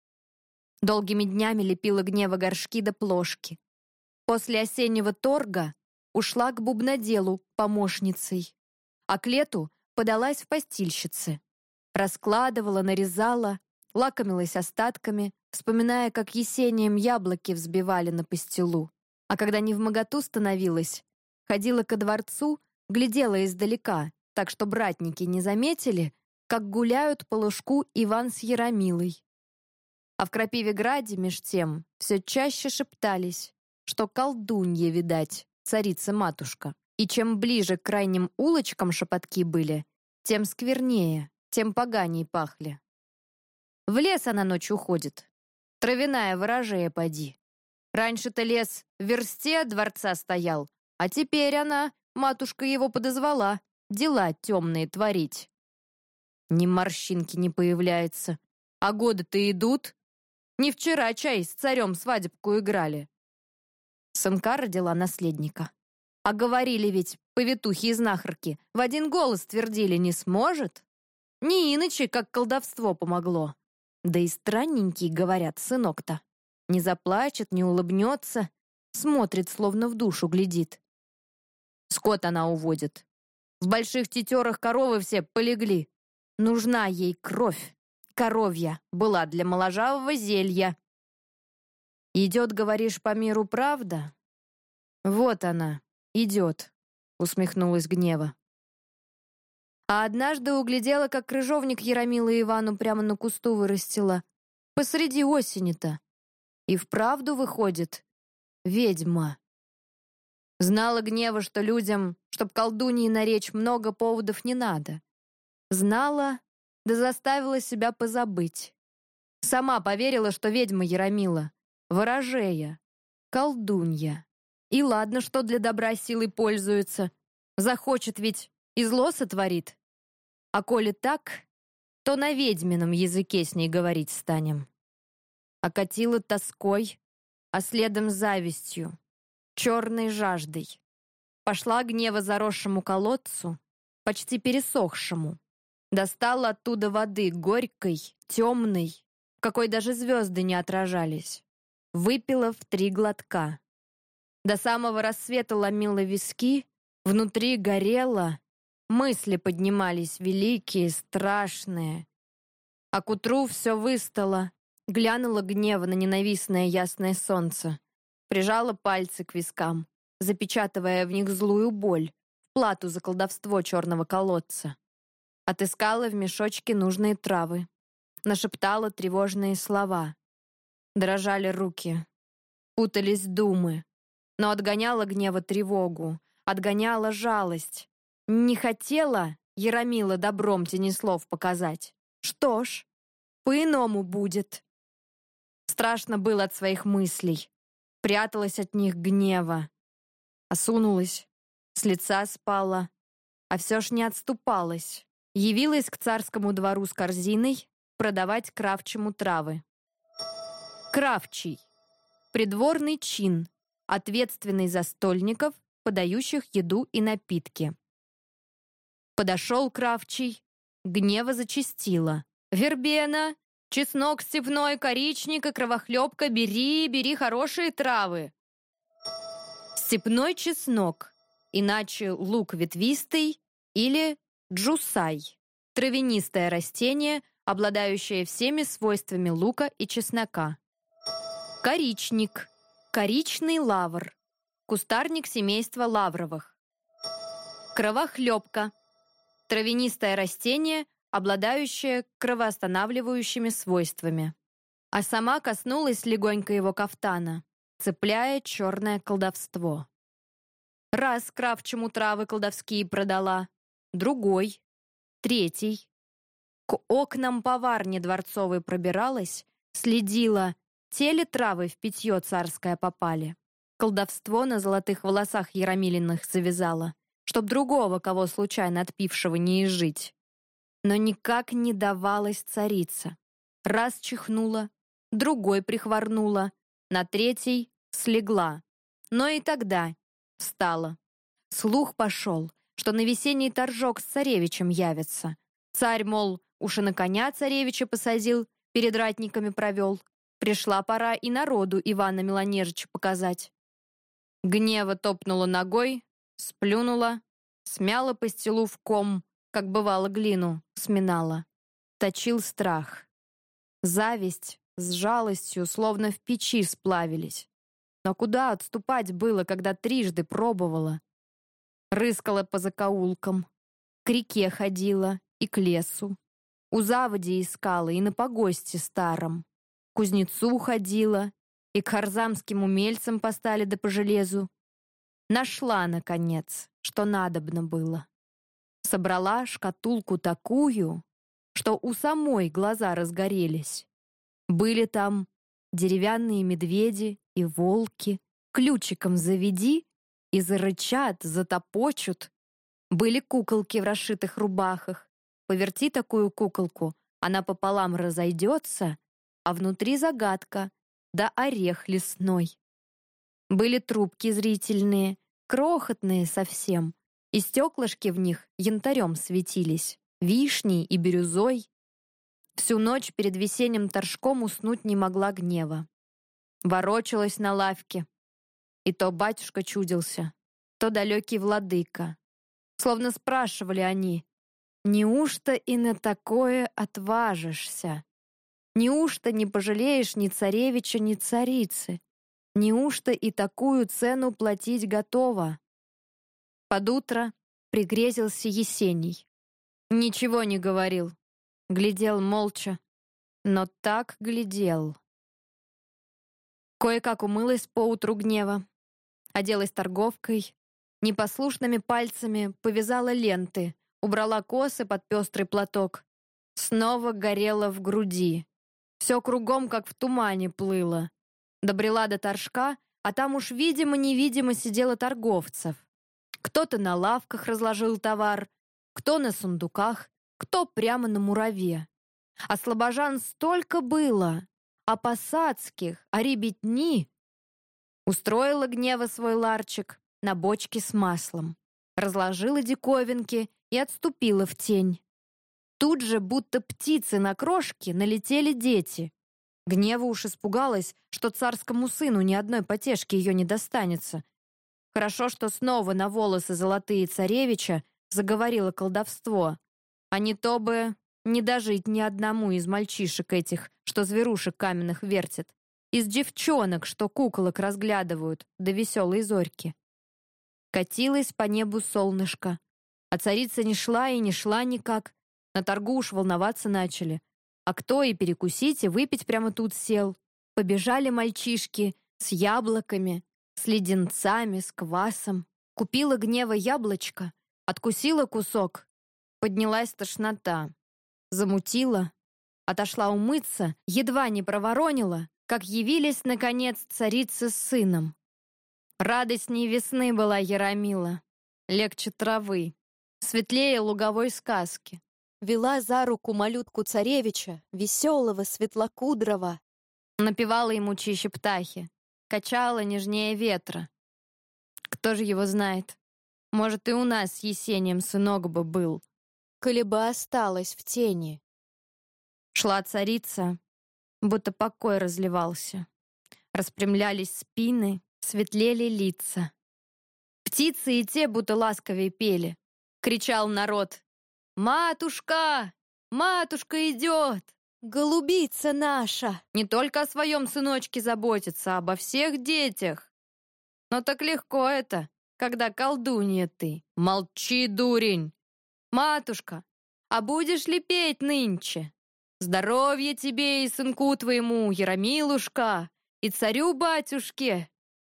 Долгими днями лепила гнева горшки да плошки. После осеннего торга ушла к бубноделу помощницей, а к лету подалась в постильщицы. Раскладывала, нарезала, лакомилась остатками, вспоминая, как Есением яблоки взбивали на пастилу. А когда невмоготу становилась, ходила ко дворцу, глядела издалека, так что братники не заметили, как гуляют по лужку Иван с Яромилой. А в Крапивеграде, меж тем, все чаще шептались, что колдунья, видать, царица-матушка. И чем ближе к крайним улочкам шепотки были, тем сквернее, тем поганей пахли. В лес она ночью ходит, травяная ворожея поди. Раньше-то лес в версте от дворца стоял, а теперь она, матушка его подозвала, дела темные творить. Ни морщинки не появляется, а годы-то идут. Не вчера чай с царем свадебку играли. Сынка родила наследника. А говорили ведь повитухи и знахарки, в один голос твердили, не сможет. Не иначе, как колдовство помогло. Да и странненький, говорят, сынок-то. Не заплачет, не улыбнется, смотрит, словно в душу глядит. Скот она уводит. В больших тетерах коровы все полегли. Нужна ей кровь. Коровья была для моложавого зелья. Идет, говоришь, по миру правда? Вот она, идет, усмехнулась Гнева. А однажды углядела, как крыжовник Яромила Ивану прямо на кусту вырастила. Посреди осени-то. И вправду выходит ведьма. Знала Гнева, что людям, чтоб колдуньи наречь, много поводов не надо. Знала, да заставила себя позабыть. Сама поверила, что ведьма Яромила, ворожея, колдунья. И ладно, что для добра силой пользуется. Захочет ведь и зло сотворит. А коли так, то на ведьмином языке с ней говорить станем. Окатила тоской, а следом завистью, черной жаждой. Пошла Гнева заросшему колодцу, почти пересохшему. Достала оттуда воды горькой, темной, в какой даже звезды не отражались. Выпила в три глотка. До самого рассвета ломила виски, внутри горело, мысли поднимались великие, страшные. А к утру все выстало, глянула Гнева на ненавистное ясное солнце, прижала пальцы к вискам, запечатывая в них злую боль, в плату за колдовство черного колодца. Отыскала в мешочке нужные травы, нашептала тревожные слова. Дрожали руки, путались думы, но отгоняла Гнева тревогу, отгоняла жалость. Не хотела Яромила добром Тенеслов показать. Что ж, по-иному будет. Страшно было от своих мыслей, пряталась от них Гнева. Осунулась, с лица спала, а все ж не отступалась. Явилась к царскому двору с корзиной продавать кравчему травы. Кравчий — придворный чин, ответственный за стольников, подающих еду и напитки. Подошел Кравчий, Гнева зачастила. «Вербена, чеснок степной, коричника, кровохлебка, бери, бери хорошие травы». Степной чеснок, иначе лук ветвистый или джусай, травянистое растение, обладающее всеми свойствами лука и чеснока. Коричник, коричный лавр, Кустарник семейства лавровых. Кровохлебка. Травянистое растение, обладающее кровоостанавливающими свойствами. А сама коснулась легонько его кафтана, цепляя черное колдовство. Раз кравчему травы колдовские продала, другой, третий. К окнам поварни дворцовой пробиралась, следила, те ли травы в питье царское попали. Колдовство на золотых волосах Ярамилиных завязала, чтоб другого, кого случайно отпившего, не изжить. Но никак не давалась царица. Раз чихнула, другой прихворнула, на третий слегла. Но и тогда встала. Слух пошел, что на весенний торжок с царевичем явится. Царь, мол, уж и на коня царевича посадил, перед ратниками провел. Пришла пора и народу Ивана Милонежича показать. Гнева топнула ногой, сплюнула, смяла пастилу в ком, как бывало глину, сминала. Точил страх. Зависть с жалостью словно в печи сплавились. Но куда отступать было, когда трижды пробовала? Рыскала по закоулкам, к реке ходила и к лесу. У заводи искала и на погосте старом. К кузнецу ходила, и к харзамским умельцам постали да по железу. Нашла, наконец, что надобно было. Собрала шкатулку такую, что у самой глаза разгорелись. Были там деревянные медведи и волки. Ключиком заведи, и зарычат, затопочут. Были куколки в расшитых рубахах. Поверти такую куколку, она пополам разойдется, а внутри загадка, да орех лесной. Были трубки зрительные, крохотные совсем, и стеклышки в них янтарем светились, вишней и бирюзой. Всю ночь перед весенним торжком уснуть не могла Гнева. Ворочалась на лавке. И то батюшка чудился, то далекий владыка. Словно спрашивали они: «Неужто и на такое отважишься? Неужто не пожалеешь ни царевича, ни царицы? Неужто и такую цену платить готова?» Под утро пригрезился Есений. Ничего не говорил, глядел молча, но так глядел. Кое-как умылась поутру Гнева, оделась торговкой, непослушными пальцами повязала ленты, убрала косы под пестрый платок. Снова горела в груди. Все кругом, как в тумане, плыло. Добрела до торжка, а там уж видимо-невидимо сидело торговцев. Кто-то на лавках разложил товар, кто на сундуках, кто прямо на мураве. А слобожан столько было, а посадских, а ребятни. Устроила Гнева свой ларчик на бочке с маслом, разложила диковинки и отступила в тень. Тут же, будто птицы на крошки, налетели дети. Гнева уж испугалась, что царскому сыну ни одной потешки ее не достанется. Хорошо, что снова на волосы золотые царевича заговорило колдовство, а не то бы не дожить ни одному из мальчишек этих, что зверушек каменных вертят, из девчонок, что куколок разглядывают, до веселой зорьки. Катилось по небу солнышко, а царица не шла и не шла никак. На торгу уж волноваться начали. А кто и перекусить, и выпить прямо тут сел. Побежали мальчишки с яблоками, с леденцами, с квасом. Купила Гнева яблочко, откусила кусок. Поднялась тошнота. Замутила, отошла умыться, едва не проворонила, как явились, наконец, царица с сыном. Радостней весны была Ярамила, легче травы, светлее луговой сказки. Вела за руку малютку царевича, веселого, светлокудрого. Напевала ему чище птахи, качала нежнее ветра. Кто же его знает? Может, и у нас с Есением сынок бы был, коли бы осталась в тени. Шла царица, будто покой разливался. Распрямлялись спины, светлели лица. Птицы и те будто ласковее пели. Кричал народ: «Матушка! Матушка идет! Голубица наша!» Не только о своем сыночке заботится, а обо всех детях. Но так легко это, когда колдунья ты. Молчи, дурень! Матушка, а будешь ли петь нынче? Здоровья тебе и сынку твоему, Яромилушка, и царю-батюшке!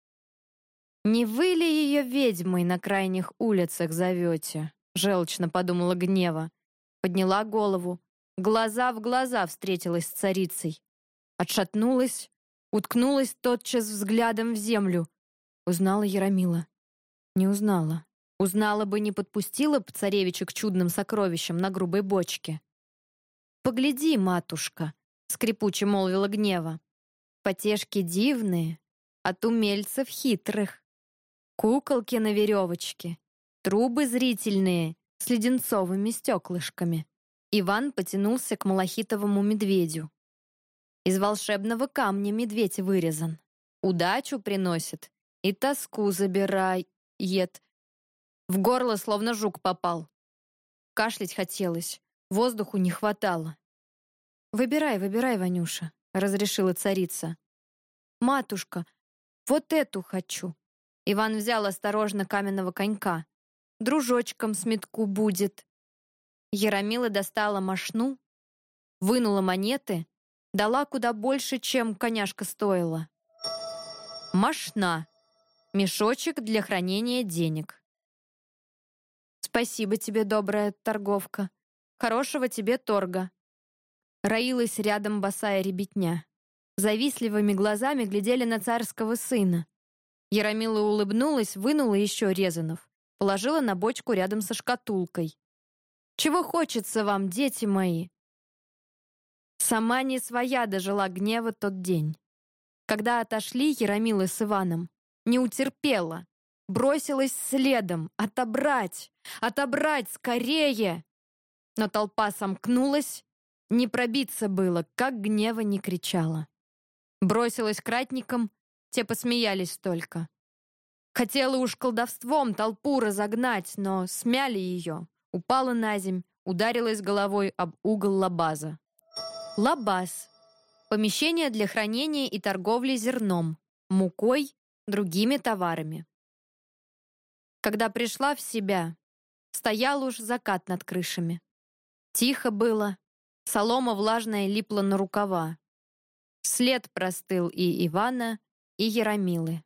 Не вы ли ее ведьмой на крайних улицах зовете? Желчно подумала Гнева. Подняла голову. Глаза в глаза встретилась с царицей. Отшатнулась, уткнулась тотчас взглядом в землю. Узнала Яромила. Не узнала. Узнала бы, не подпустила б царевича к чудным сокровищам на грубой бочке. «Погляди, матушка», — скрипуче молвила Гнева. «Потешки дивные, от умельцев хитрых. Куколки на веревочке, трубы зрительные с леденцовыми стеклышками». Иван потянулся к малахитовому медведю. Из волшебного камня медведь вырезан. Удачу приносит и тоску забирает. В горло словно жук попал. Кашлять хотелось, воздуху не хватало. «Выбирай, выбирай, Ванюша», — разрешила царица. «Матушка, вот эту хочу». Иван взял осторожно каменного конька. «Дружочком с метку будет». Яромила достала мошну, вынула монеты, дала куда больше, чем коняшка стоила. Мошна. Мешочек для хранения денег. «Спасибо тебе, добрая торговка. Хорошего тебе торга». Роилась рядом босая ребятня. Завистливыми глазами глядели на царского сына. Яромила улыбнулась, вынула еще резанов, положила на бочку рядом со шкатулкой. «Чего хочется вам, дети мои?» Сама не своя дожила Гнева тот день. Когда отошли Яромила с Иваном, не утерпела, бросилась следом, отобрать, отобрать скорее. Но толпа сомкнулась, не пробиться было, как Гнева не кричала. Бросилась к ратникам, те посмеялись только. Хотела уж колдовством толпу разогнать, но смяли ее. Упала на земь, ударилась головой об угол лабаза. Лабаз. Помещение для хранения и торговли зерном, мукой, другими товарами. Когда пришла в себя, стоял уж закат над крышами. Тихо было, солома влажная липла на рукава. След простыл и Ивана, и Яромилы.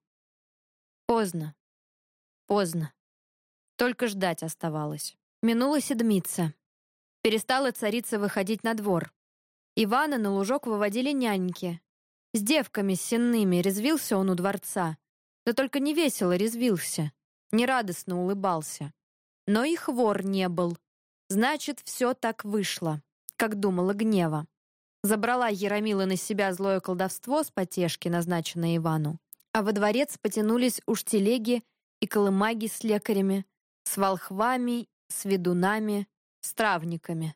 Поздно, поздно. Только ждать оставалось. Минула седмица. Перестала царица выходить на двор. Ивана на лужок выводили няньки. С девками сенными резвился он у дворца. Да только не весело резвился, нерадостно улыбался. Но и хвор не был. Значит, все так вышло, как думала Гнева. Забрала Яромила на себя злое колдовство с потешки, назначенное Ивану. А во дворец потянулись уж телеги и колымаги с лекарями, с волхвами, с ведунами, с травниками.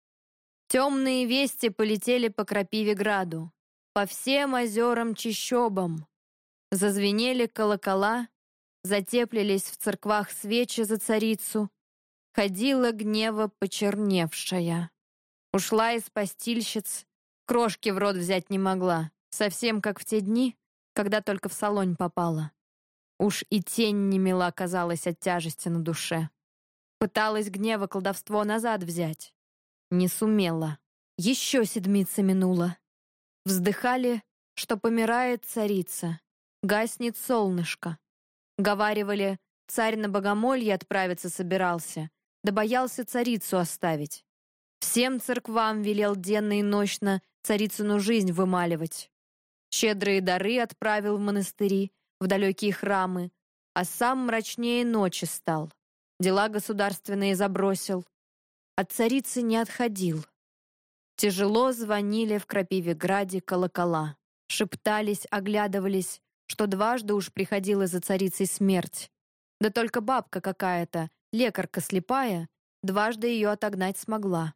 Темные вести полетели по Крапивеграду, по всем озерам-чащобам. Зазвенели колокола, затеплились в церквах свечи за царицу. Ходила Гнева почерневшая. Ушла из постильщиц, крошки в рот взять не могла, совсем как в те дни, когда только в Солонь попала. Уж и тень не мила казалась от тяжести на душе. Пыталась Гнева колдовство назад взять. Не сумела. Еще седмица минула. Вздыхали, что помирает царица. Гаснет солнышко. Говаривали, царь на богомолье отправиться собирался, да боялся царицу оставить. Всем церквам велел денно и нощно царицыну жизнь вымаливать. Щедрые дары отправил в монастыри, в далекие храмы, а сам мрачнее ночи стал. Дела государственные забросил. От царицы не отходил. Тяжело звонили в Крапивеграде колокола. Шептались, оглядывались, что дважды уж приходила за царицей смерть. Да только бабка какая-то, лекарка слепая, дважды ее отогнать смогла.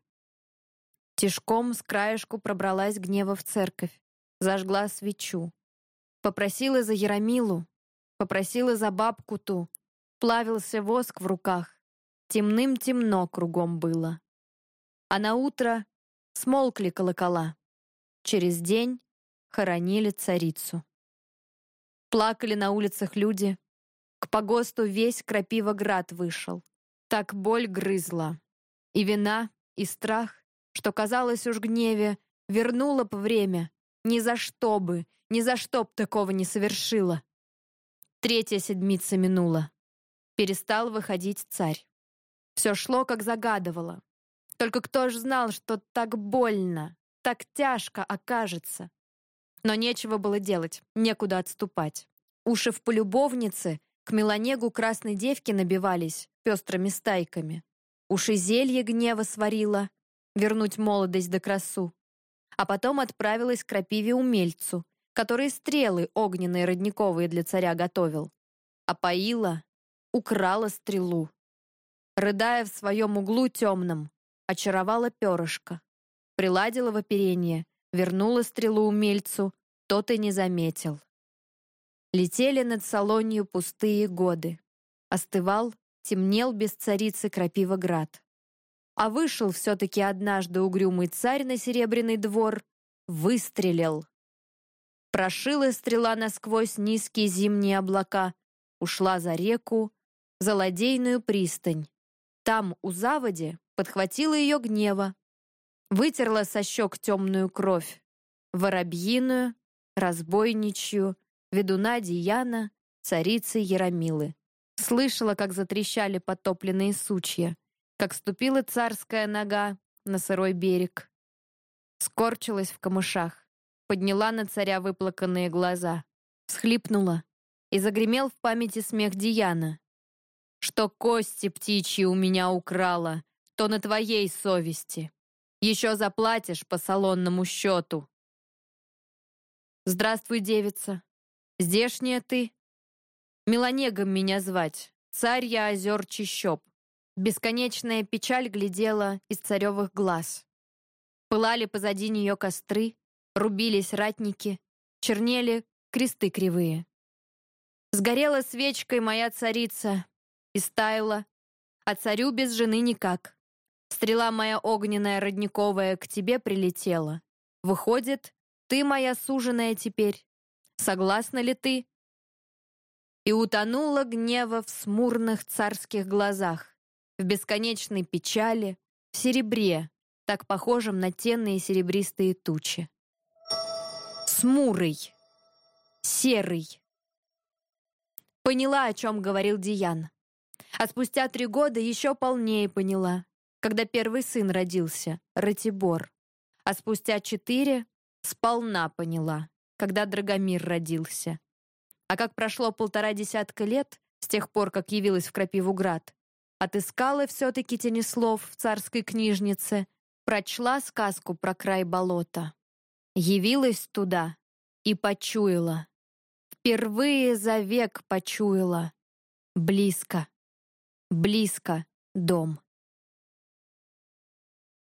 Тишком с краешку пробралась Гнева в церковь, зажгла свечу. Попросила за Яромилу, попросила за бабку ту. Плавился воск в руках. Темным-темно кругом было. А на утро смолкли колокола. Через день хоронили царицу. Плакали на улицах люди, К погосту весь Крапивоград вышел. Так боль грызла. И вина, и страх, что, казалось уж гневе, вернула б время. Ни за что бы, ни за что б такого не совершила. Третья седмица минула. Перестал выходить царь. Все шло, как загадывало. Только кто ж знал, что так больно, так тяжко окажется. Но нечего было делать, некуда отступать. Уши в полюбовнице к меланегу красной девки набивались пестрыми стайками. Уши зелье гнева сварила, вернуть молодость да красу. А потом отправилась к крапиве-умельцу, который стрелы огненные родниковые для царя готовил. Опоила, украла стрелу. Рыдая в своем углу темном, очаровала перышко. Приладила в оперение, вернула стрелу умельцу, тот и не заметил. Летели над Солонью пустые годы. Остывал, темнел без царицы Крапивоград. А вышел все-таки однажды угрюмый царь на серебряный двор, выстрелил. Прошила стрела насквозь низкие зимние облака, ушла за реку, за ладейную пристань. Там, у заводи, подхватила ее гнева, вытерла со щек темную кровь, воробьиную, разбойничью, ведуна Дияна, царицы Яромилы. Слышала, как затрещали потопленные сучья, как ступила царская нога на сырой берег. Скорчилась в камышах, подняла на царя выплаканные глаза, всхлипнула, и загремел в памяти смех Дияна. «Что кости птичьи у меня украла, то на твоей совести. Еще заплатишь по салонному счету». «Здравствуй, девица. Здешняя ты?» «Меланегом меня звать. Царь я озер Чищоб». Бесконечная печаль глядела из царевых глаз. Пылали позади нее костры, рубились ратники, чернели кресты кривые. Сгорела свечкой моя царица и стаяла, а царю без жены никак. Стрела моя огненная родниковая к тебе прилетела. Выходит, ты моя суженая теперь. Согласна ли ты? И утонула гнева в смурных царских глазах, в бесконечной печали, в серебре, так похожем на тенные серебристые тучи. Смурый, серый. Поняла, о чем говорил Диян. А спустя три года еще полнее поняла, когда первый сын родился, Ратибор. А спустя четыре сполна поняла, когда Драгомир родился. А как прошло полтора десятка лет, с тех пор, как явилась в Крапивоград, отыскала все-таки Тенеслов в царской книжнице, прочла сказку про край болота. Явилась туда и почуяла. Впервые за век почуяла. Близко, близко дом.